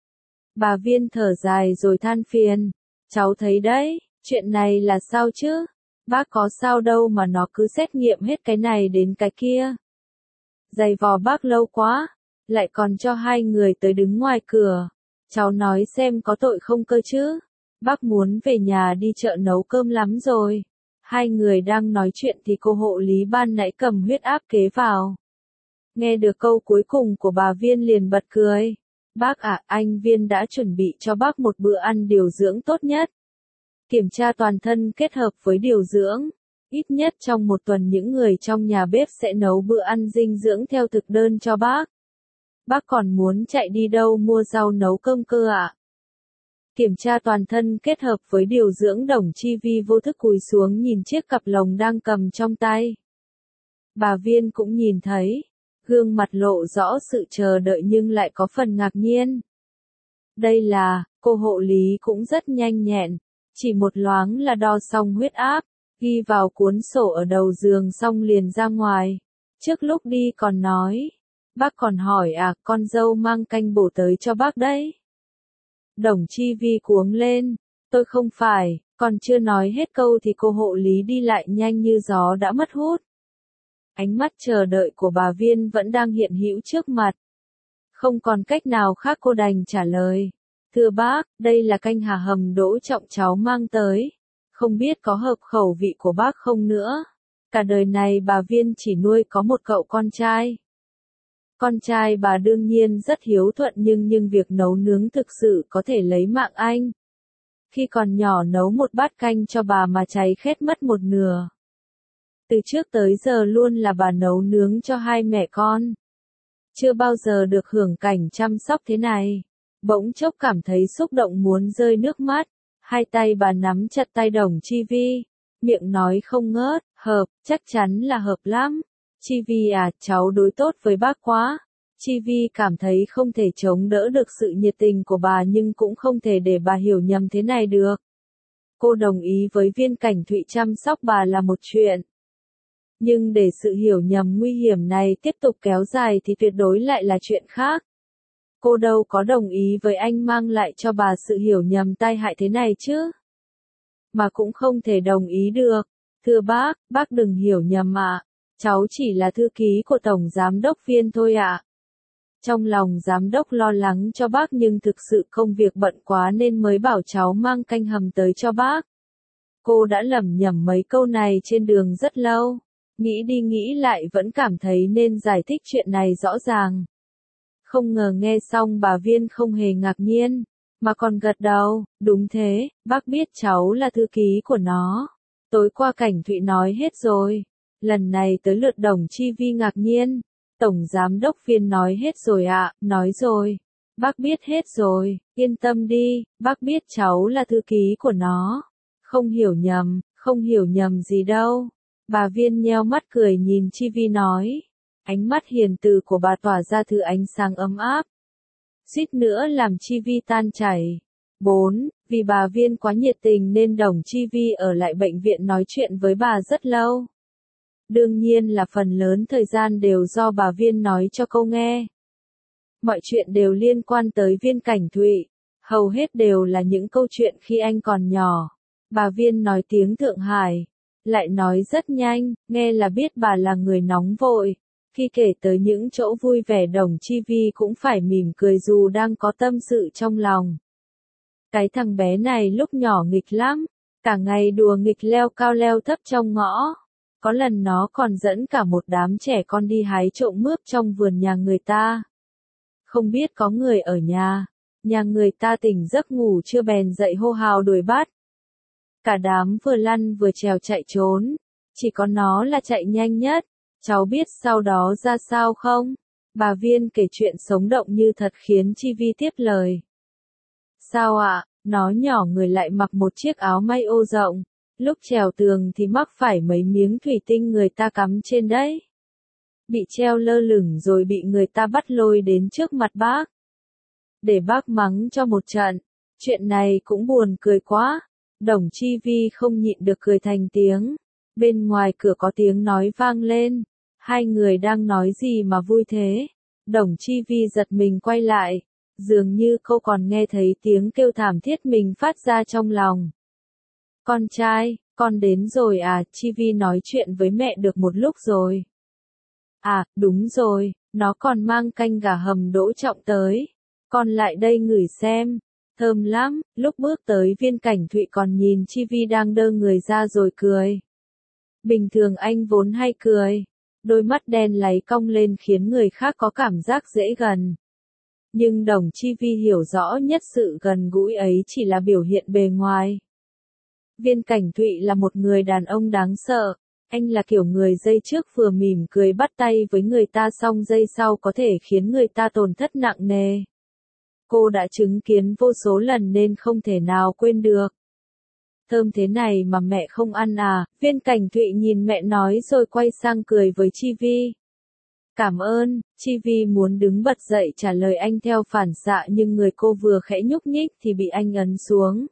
Bà Viên thở dài rồi than phiền, cháu thấy đấy, chuyện này là sao chứ? Bác có sao đâu mà nó cứ xét nghiệm hết cái này đến cái kia. Giày vò bác lâu quá, lại còn cho hai người tới đứng ngoài cửa. Cháu nói xem có tội không cơ chứ? Bác muốn về nhà đi chợ nấu cơm lắm rồi. Hai người đang nói chuyện thì cô hộ lý ban nãy cầm huyết áp kế vào. Nghe được câu cuối cùng của bà Viên liền bật cười. Bác ạ, anh Viên đã chuẩn bị cho bác một bữa ăn điều dưỡng tốt nhất. Kiểm tra toàn thân kết hợp với điều dưỡng. Ít nhất trong một tuần những người trong nhà bếp sẽ nấu bữa ăn dinh dưỡng theo thực đơn cho bác. Bác còn muốn chạy đi đâu mua rau nấu cơm cơ ạ? Kiểm tra toàn thân kết hợp với điều dưỡng. Đồng Chi Vi vô thức cúi xuống nhìn chiếc cặp lồng đang cầm trong tay. Bà Viên cũng nhìn thấy. Gương mặt lộ rõ sự chờ đợi nhưng lại có phần ngạc nhiên. Đây là, cô hộ lý cũng rất nhanh nhẹn. Chỉ một loáng là đo xong huyết áp, ghi vào cuốn sổ ở đầu giường xong liền ra ngoài. Trước lúc đi còn nói, bác còn hỏi à, con dâu mang canh bổ tới cho bác đấy. Đồng Chi Vi cuống lên, Tôi không phải, còn chưa nói hết câu thì cô hộ lý đi lại nhanh như gió đã mất hút. Ánh mắt chờ đợi của bà Viên vẫn đang hiện hữu trước mặt. Không còn cách nào khác cô đành trả lời. Thưa bác, đây là canh hà hầm Đỗ Trọng cháu mang tới. Không biết có hợp khẩu vị của bác không nữa. Cả đời này bà Viên chỉ nuôi có một cậu con trai. Con trai bà đương nhiên rất hiếu thuận nhưng nhưng việc nấu nướng thực sự có thể lấy mạng anh. Khi còn nhỏ nấu một bát canh cho bà mà cháy khét mất một nửa. Từ trước tới giờ luôn là bà nấu nướng cho hai mẹ con. Chưa bao giờ được hưởng cảnh chăm sóc thế này. Bỗng chốc cảm thấy xúc động muốn rơi nước mắt. Hai tay bà nắm chặt tay Đồng Chi Vi. Miệng nói không ngớt, hợp, chắc chắn là hợp lắm. Chi Vi à, cháu đối tốt với bác quá. Chi Vi cảm thấy không thể chống đỡ được sự nhiệt tình của bà nhưng cũng không thể để bà hiểu nhầm thế này được. Cô đồng ý với Viên Cảnh Thụy chăm sóc bà là một chuyện. Nhưng để sự hiểu nhầm nguy hiểm này tiếp tục kéo dài thì tuyệt đối lại là chuyện khác. Cô đâu có đồng ý với anh mang lại cho bà sự hiểu nhầm tai hại thế này chứ. Mà cũng không thể đồng ý được. Thưa bác, bác đừng hiểu nhầm ạ. Cháu chỉ là thư ký của Tổng Giám đốc Viên thôi ạ. Trong lòng giám đốc lo lắng cho bác nhưng thực sự công việc bận quá nên mới bảo cháu mang canh hầm tới cho bác. Cô đã lẩm nhẩm mấy câu này trên đường rất lâu. Nghĩ đi nghĩ lại vẫn cảm thấy nên giải thích chuyện này rõ ràng. Không ngờ nghe xong bà Viên không hề ngạc nhiên, mà còn gật đầu, đúng thế, bác biết cháu là thư ký của nó. Tối qua Cảnh Thụy nói hết rồi. Lần này tới lượt Đồng Chi Vi ngạc nhiên. Tổng Giám đốc Viên nói hết rồi ạ, nói rồi. Bác biết hết rồi, yên tâm đi, bác biết cháu là thư ký của nó. Không hiểu nhầm, không hiểu nhầm gì đâu. Bà Viên nheo mắt cười nhìn Chi Vi nói. Ánh mắt hiền từ của bà tỏa ra thứ ánh sáng ấm áp. Suýt nữa làm Chi Vi tan chảy. bốn. Vì bà Viên quá nhiệt tình nên Đồng Chi Vi ở lại bệnh viện nói chuyện với bà rất lâu. Đương nhiên là phần lớn thời gian đều do bà Viên nói cho cô nghe. Mọi chuyện đều liên quan tới Viên Cảnh Thụy. Hầu hết đều là những câu chuyện khi anh còn nhỏ. Bà Viên nói tiếng Thượng Hải. Lại nói rất nhanh, nghe là biết bà là người nóng vội. Khi kể tới những chỗ vui vẻ Đồng Chi Vi cũng phải mỉm cười dù đang có tâm sự trong lòng. Cái thằng bé này lúc nhỏ nghịch lắm. Cả ngày đùa nghịch leo cao leo thấp trong ngõ. Có lần nó còn dẫn cả một đám trẻ con đi hái trộm mướp trong vườn nhà người ta. Không biết có người ở nhà. Nhà người ta tỉnh giấc ngủ chưa bèn dậy hô hào đuổi bắt. Cả đám vừa lăn vừa trèo chạy trốn. Chỉ có nó là chạy nhanh nhất. Cháu biết sau đó ra sao không? Bà Viên kể chuyện sống động như thật khiến Chi Vi tiếp lời. Sao ạ? Nó nhỏ người lại mặc một chiếc áo may ô rộng. Lúc trèo tường thì mắc phải mấy miếng thủy tinh người ta cắm trên đấy. Bị treo lơ lửng rồi bị người ta bắt lôi đến trước mặt bác. Để bác mắng cho một trận. Chuyện này cũng buồn cười quá. Đồng Chi Vi không nhịn được cười thành tiếng. Bên ngoài cửa có tiếng nói vang lên. Hai người đang nói gì mà vui thế? Đồng Chi Vi giật mình quay lại. Dường như cô còn nghe thấy tiếng kêu thảm thiết mình phát ra trong lòng. Con trai, con đến rồi à? Chi Vi nói chuyện với mẹ được một lúc rồi. À, đúng rồi, nó còn mang canh gà hầm Đỗ Trọng tới. Con lại đây ngửi xem. Thơm lắm. Lúc bước tới Viên Cảnh Thụy còn nhìn Chi Vi đang đơ người ra rồi cười. Bình thường anh vốn hay cười. Đôi mắt đen láy cong lên khiến người khác có cảm giác dễ gần. Nhưng Đồng Chi Vi hiểu rõ nhất sự gần gũi ấy chỉ là biểu hiện bề ngoài. Viên Cảnh Thụy là một người đàn ông đáng sợ. Anh là kiểu người giây trước vừa mỉm cười bắt tay với người ta xong giây sau có thể khiến người ta tổn thất nặng nề. Cô đã chứng kiến vô số lần nên không thể nào quên được. Thơm thế này mà mẹ không ăn à? Viên Cảnh Thụy nhìn mẹ nói rồi quay sang cười với Chi Vi. Cảm ơn. Chi Vi muốn đứng bật dậy trả lời anh theo phản xạ nhưng người cô vừa khẽ nhúc nhích thì bị anh ấn xuống.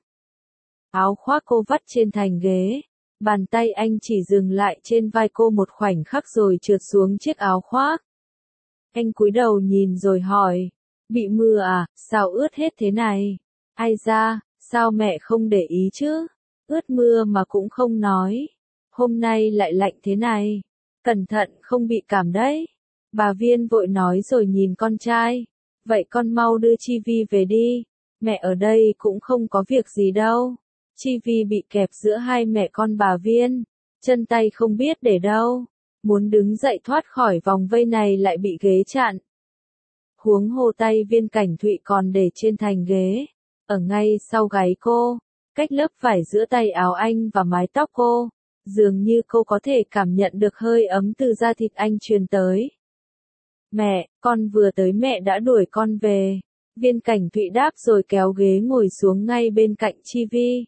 Áo khoác cô vắt trên thành ghế. Bàn tay anh chỉ dừng lại trên vai cô một khoảnh khắc rồi trượt xuống chiếc áo khoác. Anh cúi đầu nhìn rồi hỏi. Bị mưa à, sao ướt hết thế này? Ai da, Sao mẹ không để ý chứ? Ướt mưa mà cũng không nói. Hôm nay lại lạnh thế này. Cẩn thận không bị cảm đấy. Bà Viên vội nói rồi nhìn con trai. Vậy con mau đưa Chi Vi về đi. Mẹ ở đây cũng không có việc gì đâu. Chi Vi bị kẹp giữa hai mẹ con bà Viên. Chân tay không biết để đâu. Muốn đứng dậy thoát khỏi vòng vây này lại bị ghế chặn. Huống hồ tay Viên Cảnh Thụy còn để trên thành ghế. Ở ngay sau gáy cô. Cách lớp vải giữa tay áo anh và mái tóc cô. Dường như cô có thể cảm nhận được hơi ấm từ da thịt anh truyền tới. Mẹ, con vừa tới mẹ đã đuổi con về. Viên Cảnh Thụy đáp rồi kéo ghế ngồi xuống ngay bên cạnh Chi Vi.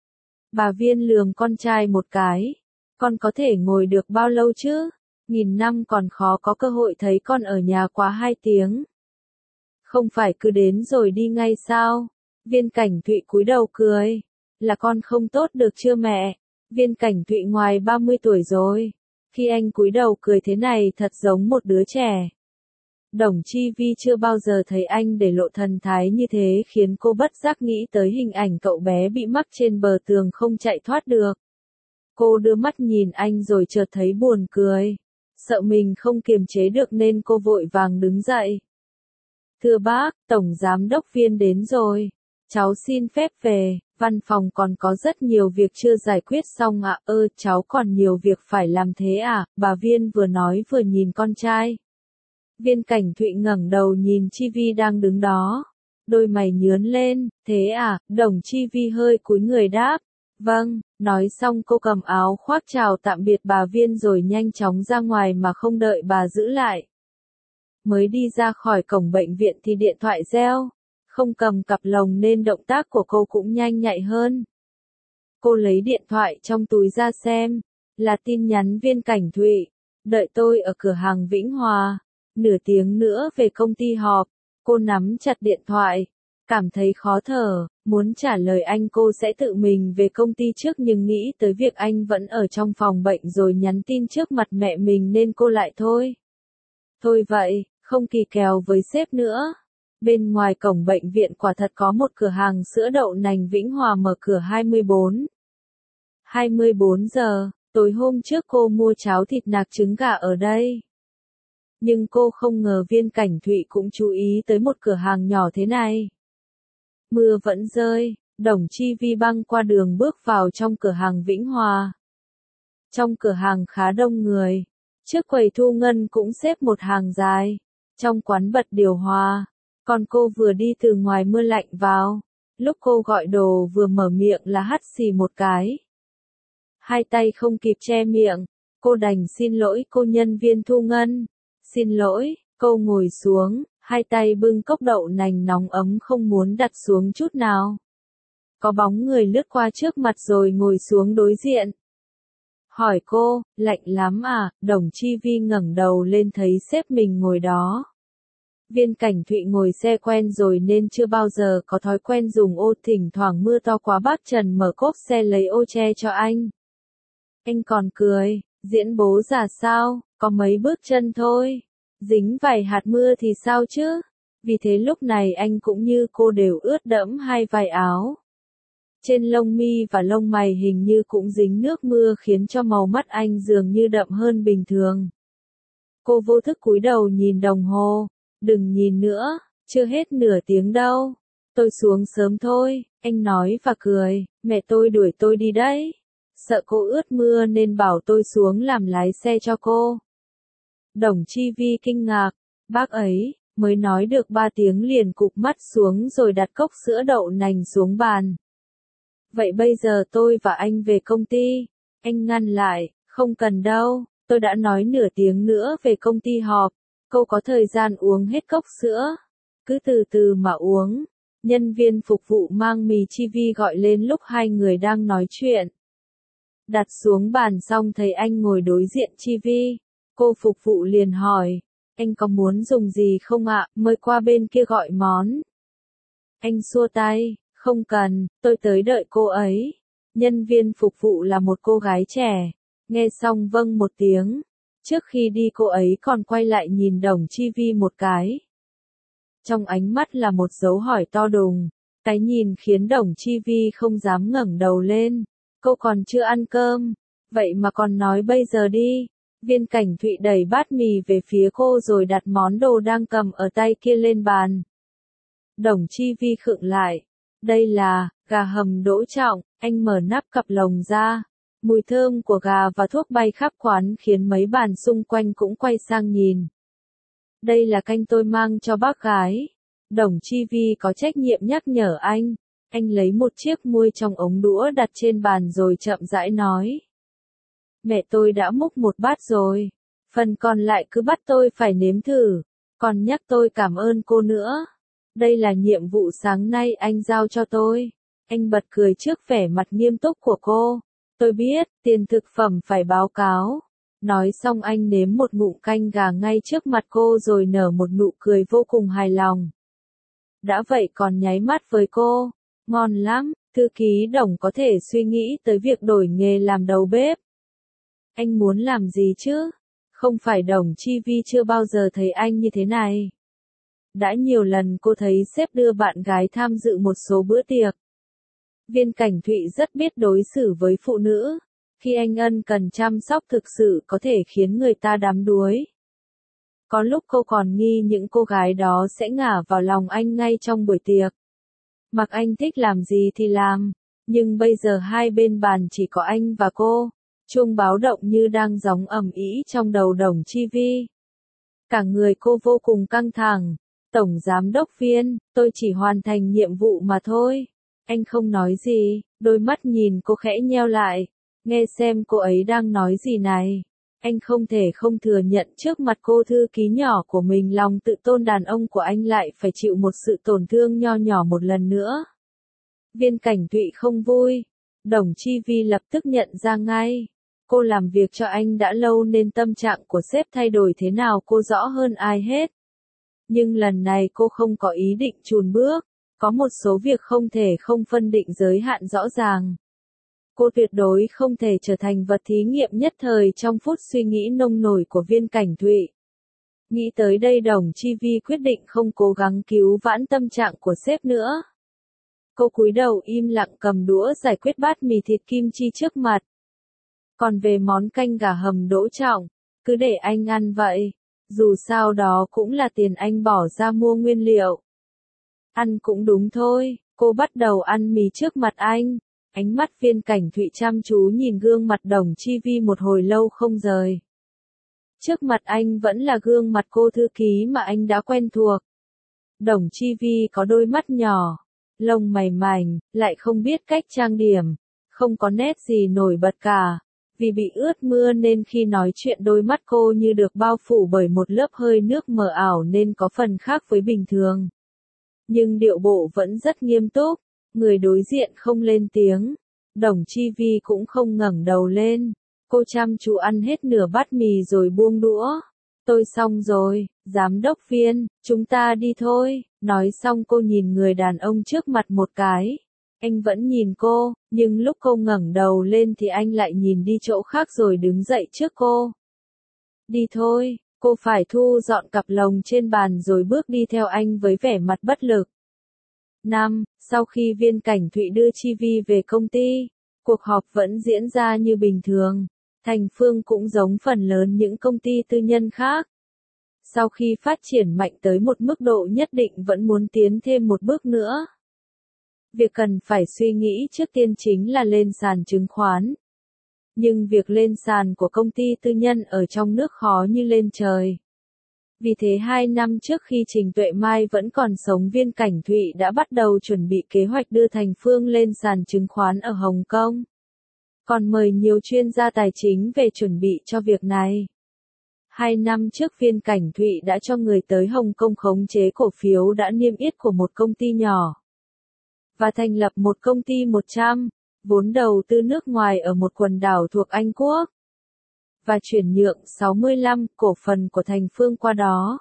Bà Viên lườm con trai một cái. Con có thể ngồi được bao lâu chứ? Nghìn năm còn khó có cơ hội thấy con ở nhà quá hai tiếng. Không phải cứ đến rồi đi ngay sao? Viên Cảnh Thụy cúi đầu cười. Là con không tốt được chưa mẹ? Viên Cảnh Thụy ngoài ba mươi tuổi rồi. Khi anh cúi đầu cười thế này thật giống một đứa trẻ. Đồng Chi Vi chưa bao giờ thấy anh để lộ thần thái như thế khiến cô bất giác nghĩ tới hình ảnh cậu bé bị mắc trên bờ tường không chạy thoát được. Cô đưa mắt nhìn anh rồi chợt thấy buồn cười. Sợ mình không kiềm chế được nên cô vội vàng đứng dậy. Thưa bác, Tổng Giám đốc Viên đến rồi. Cháu xin phép về, văn phòng còn có rất nhiều việc chưa giải quyết xong ạ. Ơ, cháu còn nhiều việc phải làm thế à? Bà Viên vừa nói vừa nhìn con trai. Viên Cảnh Thụy ngẩng đầu nhìn Chi Vi đang đứng đó. Đôi mày nhướn lên, thế à? Đồng Chi Vi hơi cúi người đáp. Vâng, nói xong cô cầm áo khoác chào tạm biệt bà Viên rồi nhanh chóng ra ngoài mà không đợi bà giữ lại. Mới đi ra khỏi cổng bệnh viện thì điện thoại reo. Không cầm cặp lồng nên động tác của cô cũng nhanh nhạy hơn. Cô lấy điện thoại trong túi ra xem. Là tin nhắn Viên Cảnh Thụy. Đợi tôi ở cửa hàng Vĩnh Hòa. Nửa tiếng nữa về công ty họp. Cô nắm chặt điện thoại. Cảm thấy khó thở. Muốn trả lời anh cô sẽ tự mình về công ty trước nhưng nghĩ tới việc anh vẫn ở trong phòng bệnh rồi nhắn tin trước mặt mẹ mình nên cô lại thôi. Thôi vậy, không kỳ kèo với sếp nữa. Bên ngoài cổng bệnh viện quả thật có một cửa hàng sữa đậu nành Vĩnh Hòa mở cửa hai mươi bốn. hai mươi bốn giờ, tối hôm trước cô mua cháo thịt nạc trứng gà ở đây. Nhưng cô không ngờ Viên Cảnh Thụy cũng chú ý tới một cửa hàng nhỏ thế này. Mưa vẫn rơi, Đồng Chi Vi băng qua đường bước vào trong cửa hàng Vĩnh Hòa. Trong cửa hàng khá đông người. Trước quầy thu ngân cũng xếp một hàng dài. Trong quán bật điều hòa. Còn cô vừa đi từ ngoài mưa lạnh vào. Lúc cô gọi đồ vừa mở miệng là hắt xì một cái. Hai tay không kịp che miệng. Cô đành xin lỗi cô nhân viên thu ngân. Xin lỗi, cô ngồi xuống. Hai tay bưng cốc đậu nành nóng ấm không muốn đặt xuống chút nào. Có bóng người lướt qua trước mặt rồi ngồi xuống đối diện. Hỏi cô, lạnh lắm à? Đồng Chi Vi ngẩng đầu lên thấy sếp mình ngồi đó. Viên Cảnh Thụy ngồi xe quen rồi nên chưa bao giờ có thói quen dùng ô, thỉnh thoảng mưa to quá bác Trần mở cốp xe lấy ô che cho anh. Anh còn cười, diễn bố giả sao, có mấy bước chân thôi. Dính vài hạt mưa thì sao chứ? Vì thế lúc này anh cũng như cô đều ướt đẫm hai vai áo. Trên lông mi và lông mày hình như cũng dính nước mưa khiến cho màu mắt anh dường như đậm hơn bình thường. Cô vô thức cúi đầu nhìn đồng hồ. Đừng nhìn nữa, chưa hết nửa tiếng đâu. Tôi xuống sớm thôi, anh nói và cười. Mẹ tôi đuổi tôi đi đấy. Sợ cô ướt mưa nên bảo tôi xuống làm lái xe cho cô. Đồng Chi Vi kinh ngạc. Bác ấy, mới nói được ba tiếng liền cụp mắt xuống rồi đặt cốc sữa đậu nành xuống bàn. Vậy bây giờ tôi và anh về công ty. Anh ngăn lại, không cần đâu, tôi đã nói nửa tiếng nữa về công ty họp. Cô có thời gian uống hết cốc sữa. Cứ từ từ mà uống. Nhân viên phục vụ mang mì Chi Vi gọi lên lúc hai người đang nói chuyện. Đặt xuống bàn xong thấy anh ngồi đối diện Chi Vi. Cô phục vụ liền hỏi. Anh có muốn dùng gì không ạ? Mới qua bên kia gọi món. Anh xua tay. Không cần, tôi tới đợi cô ấy. Nhân viên phục vụ là một cô gái trẻ. Nghe xong vâng một tiếng. Trước khi đi cô ấy còn quay lại nhìn Đồng Chi Vi một cái. Trong ánh mắt là một dấu hỏi to đùng. Cái nhìn khiến Đồng Chi Vi không dám ngẩng đầu lên. Cô còn chưa ăn cơm, vậy mà còn nói bây giờ đi. Viên Cảnh Thụy đẩy bát mì về phía cô rồi đặt món đồ đang cầm ở tay kia lên bàn. Đồng Chi Vi khựng lại. Đây là gà hầm Đỗ Trọng. Anh mở nắp cặp lồng ra. Mùi thơm của gà và thuốc bay khắp quán khiến mấy bàn xung quanh cũng quay sang nhìn. Đây là canh tôi mang cho bác gái. Đồng Chi Vi có trách nhiệm nhắc nhở anh. Anh lấy một chiếc muôi trong ống đũa đặt trên bàn rồi chậm rãi nói. Mẹ tôi đã múc một bát rồi. Phần còn lại cứ bắt tôi phải nếm thử. Còn nhắc tôi cảm ơn cô nữa. Đây là nhiệm vụ sáng nay anh giao cho tôi. Anh bật cười trước vẻ mặt nghiêm túc của cô. Tôi biết, tiền thực phẩm phải báo cáo. Nói xong anh nếm một ngụm canh gà ngay trước mặt cô rồi nở một nụ cười vô cùng hài lòng. Đã vậy còn nháy mắt với cô. Ngon lắm, thư ký Đồng có thể suy nghĩ tới việc đổi nghề làm đầu bếp. Anh muốn làm gì chứ? Không phải Đồng Chi Vi chưa bao giờ thấy anh như thế này. Đã nhiều lần cô thấy sếp đưa bạn gái tham dự một số bữa tiệc. Viên Cảnh Thụy rất biết đối xử với phụ nữ. Khi anh ân cần chăm sóc thực sự có thể khiến người ta đắm đuối. Có lúc cô còn nghi những cô gái đó sẽ ngả vào lòng anh ngay trong buổi tiệc. Mặc anh thích làm gì thì làm. Nhưng bây giờ hai bên bàn chỉ có anh và cô. Chuông báo động như đang gióng ầm ĩ trong đầu Đồng Chi Vi. Cả người cô vô cùng căng thẳng. Tổng giám đốc Viên, tôi chỉ hoàn thành nhiệm vụ mà thôi. Anh không nói gì, đôi mắt nhìn cô khẽ nheo lại. Nghe xem cô ấy đang nói gì này. Anh không thể không thừa nhận trước mặt cô thư ký nhỏ của mình lòng tự tôn đàn ông của anh lại phải chịu một sự tổn thương nho nhỏ một lần nữa. Viên Cảnh Thụy không vui. Đồng Chi Vi lập tức nhận ra ngay. Cô làm việc cho anh đã lâu nên tâm trạng của sếp thay đổi thế nào cô rõ hơn ai hết. Nhưng lần này cô không có ý định chùn bước. Có một số việc không thể không phân định giới hạn rõ ràng. Cô tuyệt đối không thể trở thành vật thí nghiệm nhất thời trong phút suy nghĩ nông nổi của Viên Cảnh Thụy. Nghĩ tới đây Đồng Chi Vi quyết định không cố gắng cứu vãn tâm trạng của sếp nữa. Cô cúi đầu im lặng cầm đũa giải quyết bát mì thịt kim chi trước mặt. Còn về món canh gà hầm Đỗ Trọng, cứ để anh ăn vậy. Dù sao đó cũng là tiền anh bỏ ra mua nguyên liệu. Ăn cũng đúng thôi, cô bắt đầu ăn mì trước mặt anh. Ánh mắt Viên Cảnh Thụy chăm chú nhìn gương mặt Đồng Chi Vi một hồi lâu không rời. Trước mặt anh vẫn là gương mặt cô thư ký mà anh đã quen thuộc. Đồng Chi Vi có đôi mắt nhỏ, lông mày mảnh, lại không biết cách trang điểm, không có nét gì nổi bật cả. Vì bị ướt mưa nên khi nói chuyện đôi mắt cô như được bao phủ bởi một lớp hơi nước mờ ảo nên có phần khác với bình thường. Nhưng điệu bộ vẫn rất nghiêm túc, người đối diện không lên tiếng. Đồng Chi Vi cũng không ngẩng đầu lên. Cô chăm chú ăn hết nửa bát mì rồi buông đũa. Tôi xong rồi, giám đốc Viên, chúng ta đi thôi. Nói xong cô nhìn người đàn ông trước mặt một cái. Anh vẫn nhìn cô, nhưng lúc cô ngẩng đầu lên thì anh lại nhìn đi chỗ khác rồi đứng dậy trước cô. Đi thôi, cô phải thu dọn cặp lồng trên bàn rồi bước đi theo anh với vẻ mặt bất lực. Năm, sau khi Viên Cảnh Thụy đưa Chi Vi về công ty, cuộc họp vẫn diễn ra như bình thường. Thành Phương cũng giống phần lớn những công ty tư nhân khác. Sau khi phát triển mạnh tới một mức độ nhất định vẫn muốn tiến thêm một bước nữa. Việc cần phải suy nghĩ trước tiên chính là lên sàn chứng khoán. Nhưng việc lên sàn của công ty tư nhân ở trong nước khó như lên trời. Vì thế hai năm trước khi Trình Tuệ Mai vẫn còn sống Viên Cảnh Thụy đã bắt đầu chuẩn bị kế hoạch đưa Thành Phương lên sàn chứng khoán ở Hồng Kông. Còn mời nhiều chuyên gia tài chính về chuẩn bị cho việc này. Hai năm trước Viên Cảnh Thụy đã cho người tới Hồng Kông khống chế cổ phiếu đã niêm yết của một công ty nhỏ. Và thành lập một công ty một trăm, vốn đầu tư nước ngoài ở một quần đảo thuộc Anh Quốc. Và chuyển nhượng sáu mươi lăm cổ phần của Thành Phương qua đó.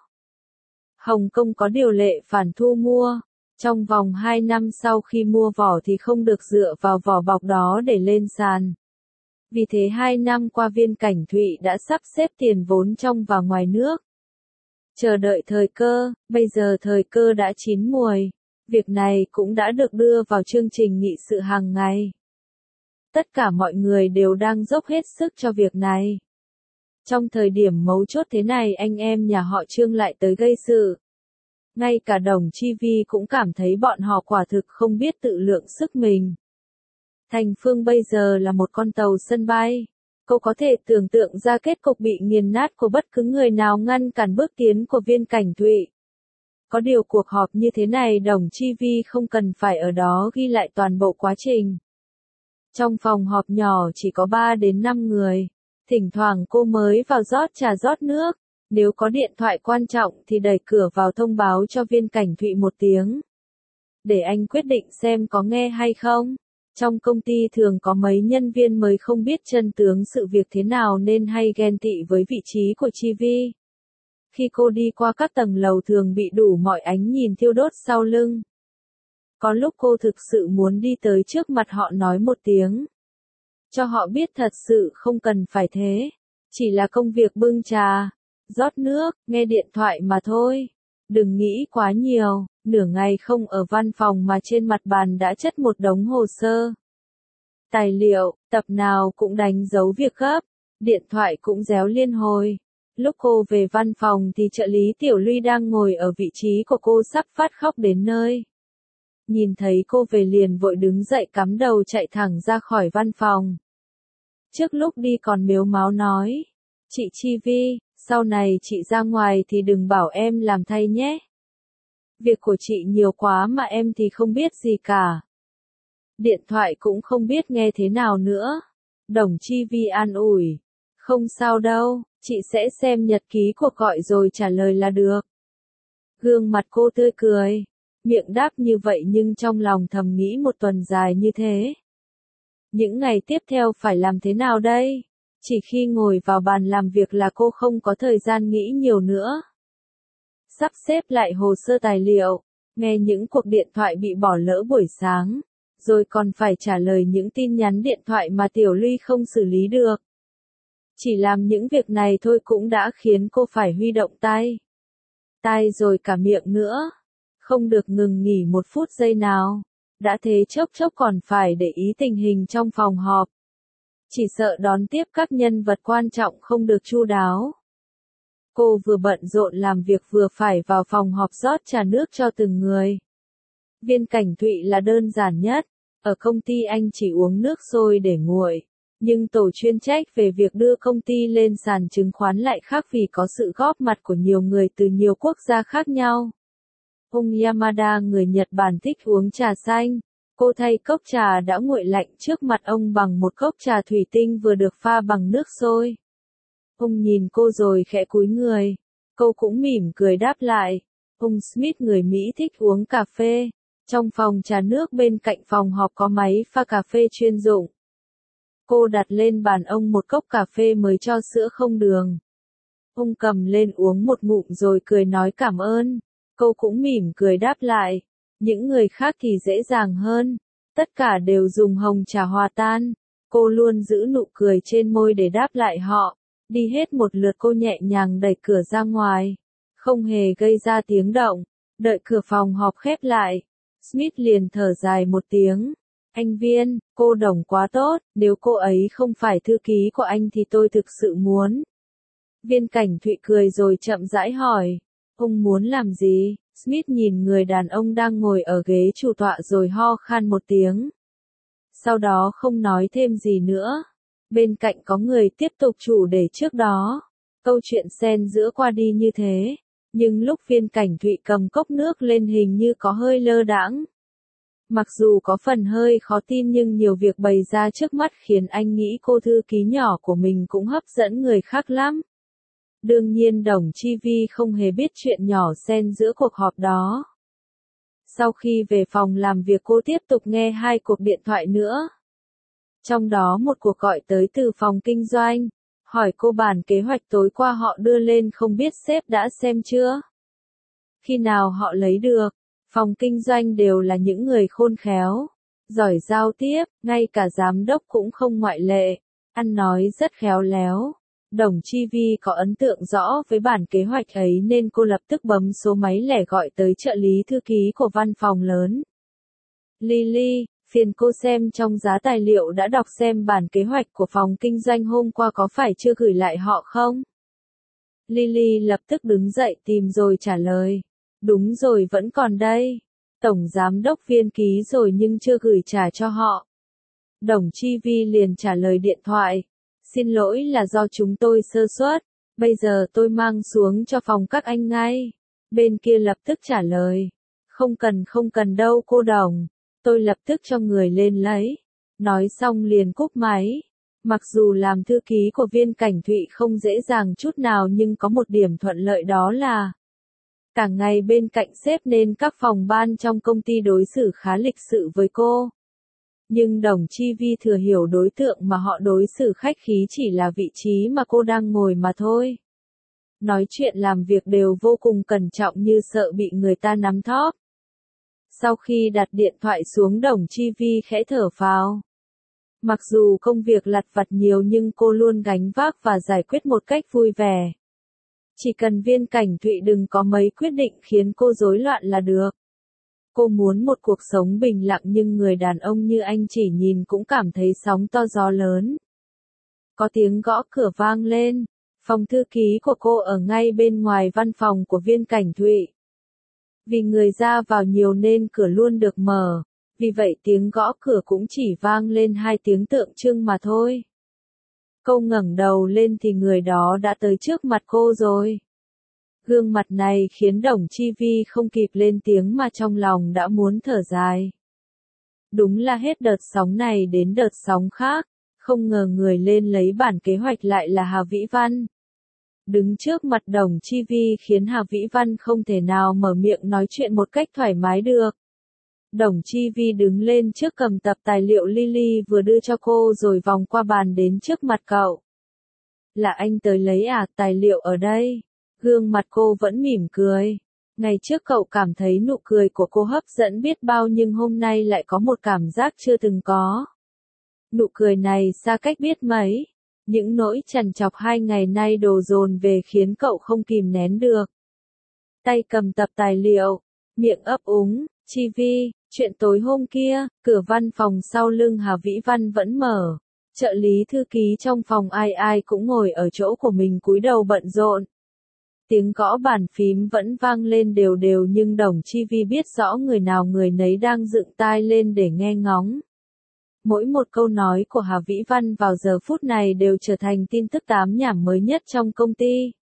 Hồng Kông có điều lệ phản thu mua. Trong vòng hai năm sau khi mua vỏ thì không được dựa vào vỏ bọc đó để lên sàn. Vì thế hai năm qua Viên Cảnh Thụy đã sắp xếp tiền vốn trong và ngoài nước. Chờ đợi thời cơ, bây giờ thời cơ đã chín muồi. Việc này cũng đã được đưa vào chương trình nghị sự hàng ngày. Tất cả mọi người đều đang dốc hết sức cho việc này. Trong thời điểm mấu chốt thế này anh em nhà họ Trương lại tới gây sự. Ngay cả Đồng Chi Vi cũng cảm thấy bọn họ quả thực không biết tự lượng sức mình. Thành Phương bây giờ là một con tàu sân bay. Cô có thể tưởng tượng ra kết cục bị nghiền nát của bất cứ người nào ngăn cản bước tiến của Viên Cảnh Thụy. Có điều cuộc họp như thế này Đồng Chi Vi không cần phải ở đó ghi lại toàn bộ quá trình. Trong phòng họp nhỏ chỉ có ba đến năm người. Thỉnh thoảng cô mới vào rót trà rót nước. Nếu có điện thoại quan trọng thì đẩy cửa vào thông báo cho Viên Cảnh Thụy một tiếng. Để anh quyết định xem có nghe hay không. Trong công ty thường có mấy nhân viên mới không biết chân tướng sự việc thế nào nên hay ghen tị với vị trí của Chi Vi. Khi cô đi qua các tầng lầu thường bị đủ mọi ánh nhìn thiêu đốt sau lưng. Có lúc cô thực sự muốn đi tới trước mặt họ nói một tiếng. Cho họ biết thật sự không cần phải thế. Chỉ là công việc bưng trà, rót nước, nghe điện thoại mà thôi. Đừng nghĩ quá nhiều, nửa ngày không ở văn phòng mà trên mặt bàn đã chất một đống hồ sơ. Tài liệu, tập nào cũng đánh dấu việc gấp, điện thoại cũng réo liên hồi. Lúc cô về văn phòng thì trợ lý Tiểu Ly đang ngồi ở vị trí của cô sắp phát khóc đến nơi. Nhìn thấy cô về liền vội đứng dậy cắm đầu chạy thẳng ra khỏi văn phòng. Trước lúc đi còn mếu máo nói, chị Chi Vi, sau này chị ra ngoài thì đừng bảo em làm thay nhé. Việc của chị nhiều quá mà em thì không biết gì cả. Điện thoại cũng không biết nghe thế nào nữa. Đồng Chi Vi an ủi, không sao đâu, chị sẽ xem nhật ký cuộc gọi rồi trả lời là được. Gương mặt cô tươi cười, miệng đáp như vậy nhưng trong lòng thầm nghĩ một tuần dài như thế. Những ngày tiếp theo phải làm thế nào đây? Chỉ khi ngồi vào bàn làm việc là cô không có thời gian nghĩ nhiều nữa. Sắp xếp lại hồ sơ tài liệu, nghe những cuộc điện thoại bị bỏ lỡ buổi sáng, rồi còn phải trả lời những tin nhắn điện thoại mà Tiểu Ly không xử lý được. Chỉ làm những việc này thôi cũng đã khiến cô phải huy động tay. Tai rồi cả miệng nữa. Không được ngừng nghỉ một phút giây nào. Đã thế chốc chốc còn phải để ý tình hình trong phòng họp. Chỉ sợ đón tiếp các nhân vật quan trọng không được chu đáo. Cô vừa bận rộn làm việc vừa phải vào phòng họp rót trà nước cho từng người. Viên Cảnh Thụy là đơn giản nhất. Ở công ty anh chỉ uống nước sôi để nguội. Nhưng tổ chuyên trách về việc đưa công ty lên sàn chứng khoán lại khác vì có sự góp mặt của nhiều người từ nhiều quốc gia khác nhau. Ông Yamada người Nhật Bản thích uống trà xanh. Cô thay cốc trà đã nguội lạnh trước mặt ông bằng một cốc trà thủy tinh vừa được pha bằng nước sôi. Ông nhìn cô rồi khẽ cúi người. Cô cũng mỉm cười đáp lại. Ông Smith người Mỹ thích uống cà phê. Trong phòng trà nước bên cạnh phòng họp có máy pha cà phê chuyên dụng. Cô đặt lên bàn ông một cốc cà phê mới cho sữa không đường. Ông cầm lên uống một ngụm rồi cười nói cảm ơn. Cô cũng mỉm cười đáp lại. Những người khác thì dễ dàng hơn. Tất cả đều dùng hồng trà hòa tan. Cô luôn giữ nụ cười trên môi để đáp lại họ. Đi hết một lượt cô nhẹ nhàng đẩy cửa ra ngoài. Không hề gây ra tiếng động. Đợi cửa phòng họp khép lại. Smith liền thở dài một tiếng. Anh Viên, cô Đồng quá tốt, nếu cô ấy không phải thư ký của anh thì tôi thực sự muốn. Viên Cảnh Thụy cười rồi chậm rãi hỏi. Ông muốn làm gì? Smith nhìn người đàn ông đang ngồi ở ghế chủ tọa rồi ho khan một tiếng. Sau đó không nói thêm gì nữa. Bên cạnh có người tiếp tục chủ đề trước đó. Câu chuyện xen giữa qua đi như thế. Nhưng lúc Viên Cảnh Thụy cầm cốc nước lên hình như có hơi lơ đãng. Mặc dù có phần hơi khó tin nhưng nhiều việc bày ra trước mắt khiến anh nghĩ cô thư ký nhỏ của mình cũng hấp dẫn người khác lắm. Đương nhiên Đồng Chi Vi không hề biết chuyện nhỏ xen giữa cuộc họp đó. Sau khi về phòng làm việc cô tiếp tục nghe hai cuộc điện thoại nữa. Trong đó một cuộc gọi tới từ phòng kinh doanh, hỏi cô bản kế hoạch tối qua họ đưa lên không biết sếp đã xem chưa? Khi nào họ lấy được? Phòng kinh doanh đều là những người khôn khéo, giỏi giao tiếp, ngay cả giám đốc cũng không ngoại lệ, ăn nói rất khéo léo. Đồng Chi Vi có ấn tượng rõ với bản kế hoạch ấy nên cô lập tức bấm số máy lẻ gọi tới trợ lý thư ký của văn phòng lớn. Lily, phiền cô xem trong giá tài liệu đã đọc xem bản kế hoạch của phòng kinh doanh hôm qua có phải chưa gửi lại họ không? Lily lập tức đứng dậy tìm rồi trả lời. Đúng rồi, vẫn còn đây. Tổng giám đốc viên ký rồi nhưng chưa gửi trả cho họ. Đồng Chi Vi liền trả lời điện thoại. Xin lỗi, là do chúng tôi sơ suất. Bây giờ tôi mang xuống cho phòng các anh ngay. Bên kia lập tức trả lời. Không cần không cần đâu cô Đồng. Tôi lập tức cho người lên lấy. Nói xong liền cúp máy. Mặc dù làm thư ký của Viên Cảnh Thụy không dễ dàng chút nào nhưng có một điểm thuận lợi đó là cả ngày bên cạnh sếp nên các phòng ban trong công ty đối xử khá lịch sự với cô. Nhưng Đồng Chi Vi thừa hiểu đối tượng mà họ đối xử khách khí chỉ là vị trí mà cô đang ngồi mà thôi. Nói chuyện làm việc đều vô cùng cẩn trọng như sợ bị người ta nắm thóp. Sau khi đặt điện thoại xuống, Đồng Chi Vi khẽ thở phào. Mặc dù công việc lặt vặt nhiều nhưng cô luôn gánh vác và giải quyết một cách vui vẻ. Chỉ cần Viên Cảnh Thụy đừng có mấy quyết định khiến cô rối loạn là được. Cô muốn một cuộc sống bình lặng nhưng người đàn ông như anh chỉ nhìn cũng cảm thấy sóng to gió lớn. Có tiếng gõ cửa vang lên. Phòng thư ký của cô ở ngay bên ngoài văn phòng của Viên Cảnh Thụy. Vì người ra vào nhiều nên cửa luôn được mở. Vì vậy tiếng gõ cửa cũng chỉ vang lên hai tiếng tượng trưng mà thôi. Cô ngẩng đầu lên thì người đó đã tới trước mặt cô rồi. Gương mặt này khiến Đồng Chi Vi không kịp lên tiếng mà trong lòng đã muốn thở dài. Đúng là hết đợt sóng này đến đợt sóng khác, không ngờ người lên lấy bản kế hoạch lại là Hà Vĩ Văn. Đứng trước mặt Đồng Chi Vi khiến Hà Vĩ Văn không thể nào mở miệng nói chuyện một cách thoải mái được. Đồng Chi Vi đứng lên trước cầm tập tài liệu Lily vừa đưa cho cô rồi vòng qua bàn đến trước mặt cậu. Là anh tới lấy à, tài liệu ở đây. Gương mặt cô vẫn mỉm cười. Ngày trước cậu cảm thấy nụ cười của cô hấp dẫn biết bao nhưng hôm nay lại có một cảm giác chưa từng có. Nụ cười này xa cách biết mấy. Những nỗi trằn trọc hai ngày nay đổ dồn về khiến cậu không kìm nén được. Tay cầm tập tài liệu, miệng ấp úng, Chi Vi, chuyện tối hôm kia, cửa văn phòng sau lưng Hà Vĩ Văn vẫn mở. Trợ lý thư ký trong phòng ai ai cũng ngồi ở chỗ của mình cúi đầu bận rộn. Tiếng gõ bàn phím vẫn vang lên đều đều nhưng Đồng Chi Vi biết rõ người nào người nấy đang dựng tai lên để nghe ngóng. Mỗi một câu nói của Hà Vĩ Văn vào giờ phút này đều trở thành tin tức tám nhảm mới nhất trong công ty.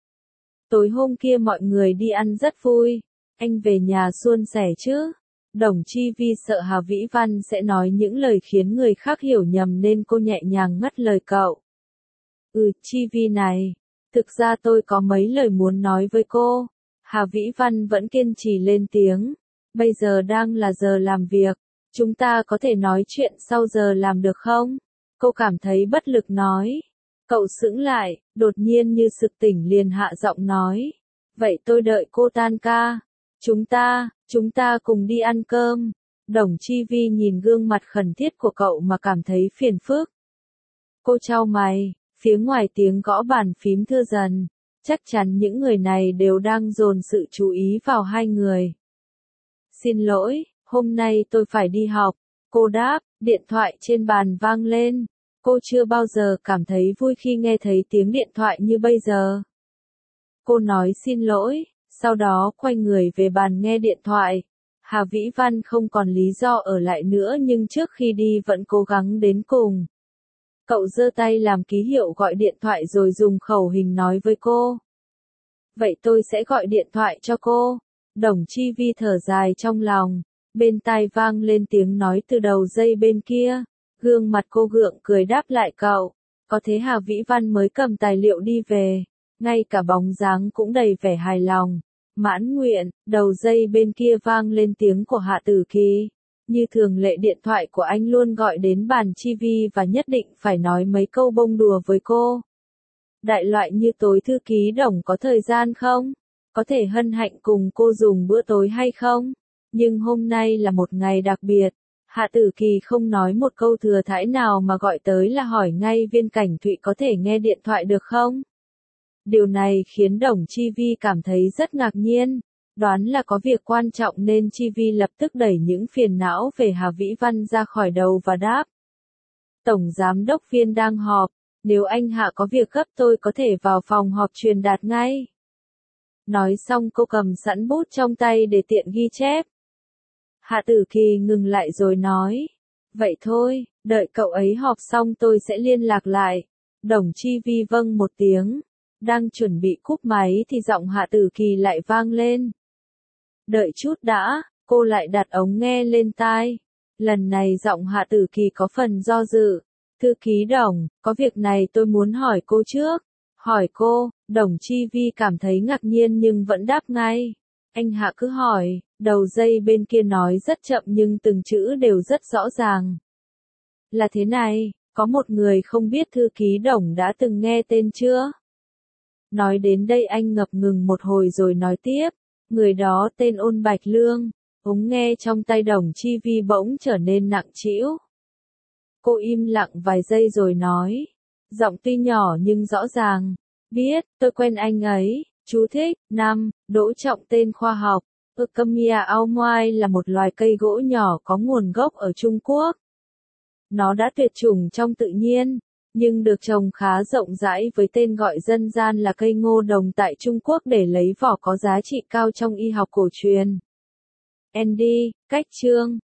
Tối hôm kia mọi người đi ăn rất vui, anh về nhà suôn sẻ chứ? Đồng Chi Vi sợ Hà Vĩ Văn sẽ nói những lời khiến người khác hiểu nhầm nên cô nhẹ nhàng ngắt lời cậu. Ừ, Chi Vi này, thực ra tôi có mấy lời muốn nói với cô. Hà Vĩ Văn vẫn kiên trì lên tiếng. Bây giờ đang là giờ làm việc. Chúng ta có thể nói chuyện sau giờ làm được không? Cô cảm thấy bất lực nói. Cậu sững lại, đột nhiên như sực tỉnh liền hạ giọng nói. Vậy tôi đợi cô tan ca. Chúng ta, chúng ta cùng đi ăn cơm. Đồng Chi Vi nhìn gương mặt khẩn thiết của cậu mà cảm thấy phiền phức. Cô chau mày, phía ngoài tiếng gõ bàn phím thưa dần. Chắc chắn những người này đều đang dồn sự chú ý vào hai người. Xin lỗi, hôm nay tôi phải đi học. Cô đáp, điện thoại trên bàn vang lên. Cô chưa bao giờ cảm thấy vui khi nghe thấy tiếng điện thoại như bây giờ. Cô nói xin lỗi, sau đó quay người về bàn nghe điện thoại. Hà Vĩ Văn không còn lý do ở lại nữa nhưng trước khi đi vẫn cố gắng đến cùng. Cậu giơ tay làm ký hiệu gọi điện thoại rồi dùng khẩu hình nói với cô. Vậy tôi sẽ gọi điện thoại cho cô. Đồng Chi Vi thở dài trong lòng. Bên tai vang lên tiếng nói từ đầu dây bên kia. Gương mặt cô gượng cười đáp lại cậu. Có thế Hà Vĩ Văn mới cầm tài liệu đi về. Ngay cả bóng dáng cũng đầy vẻ hài lòng. Mãn nguyện, đầu dây bên kia vang lên tiếng của Hạ Tử Kỳ. Như thường lệ điện thoại của anh luôn gọi đến bàn Chi Vi và nhất định phải nói mấy câu bông đùa với cô. Đại loại như tối thư ký Đồng có thời gian không? Có thể hân hạnh cùng cô dùng bữa tối hay không? Nhưng hôm nay là một ngày đặc biệt. Hạ Tử Kỳ không nói một câu thừa thãi nào mà gọi tới là hỏi ngay Viên Cảnh Thụy có thể nghe điện thoại được không? Điều này khiến Đồng Chi Vi cảm thấy rất ngạc nhiên, đoán là có việc quan trọng nên Chi Vi lập tức đẩy những phiền não về Hà Vĩ Văn ra khỏi đầu và đáp. Tổng Giám đốc Viên đang họp, nếu anh Hạ có việc gấp tôi có thể vào phòng họp truyền đạt ngay. Nói xong cô cầm sẵn bút trong tay để tiện ghi chép. Hạ Tử Kỳ ngừng lại rồi nói, vậy thôi, đợi cậu ấy họp xong tôi sẽ liên lạc lại. Đồng Chi Vi vâng một tiếng, đang chuẩn bị cúp máy thì giọng Hạ Tử Kỳ lại vang lên. Đợi chút đã, cô lại đặt ống nghe lên tai. Lần này giọng Hạ Tử Kỳ có phần do dự. Thư ký Đồng, có việc này tôi muốn hỏi cô trước. Hỏi cô, Đồng Chi Vi cảm thấy ngạc nhiên nhưng vẫn đáp ngay. Anh Hạ cứ hỏi, đầu dây bên kia nói rất chậm nhưng từng chữ đều rất rõ ràng. Là thế này, có một người không biết thư ký Đồng đã từng nghe tên chưa? Nói đến đây anh ngập ngừng một hồi rồi nói tiếp, người đó tên Ôn Bạch Lương. Ống nghe trong tay Đồng Chi Vi bỗng trở nên nặng trĩu. Cô im lặng vài giây rồi nói, giọng tuy nhỏ nhưng rõ ràng, biết, tôi quen anh ấy. Chú thích, năm, Đỗ Trọng tên khoa học, Eucalyptus aomoi là một loài cây gỗ nhỏ có nguồn gốc ở Trung Quốc. Nó đã tuyệt chủng trong tự nhiên, nhưng được trồng khá rộng rãi với tên gọi dân gian là cây ngô đồng tại Trung Quốc để lấy vỏ có giá trị cao trong y học cổ truyền. Andy, cách chương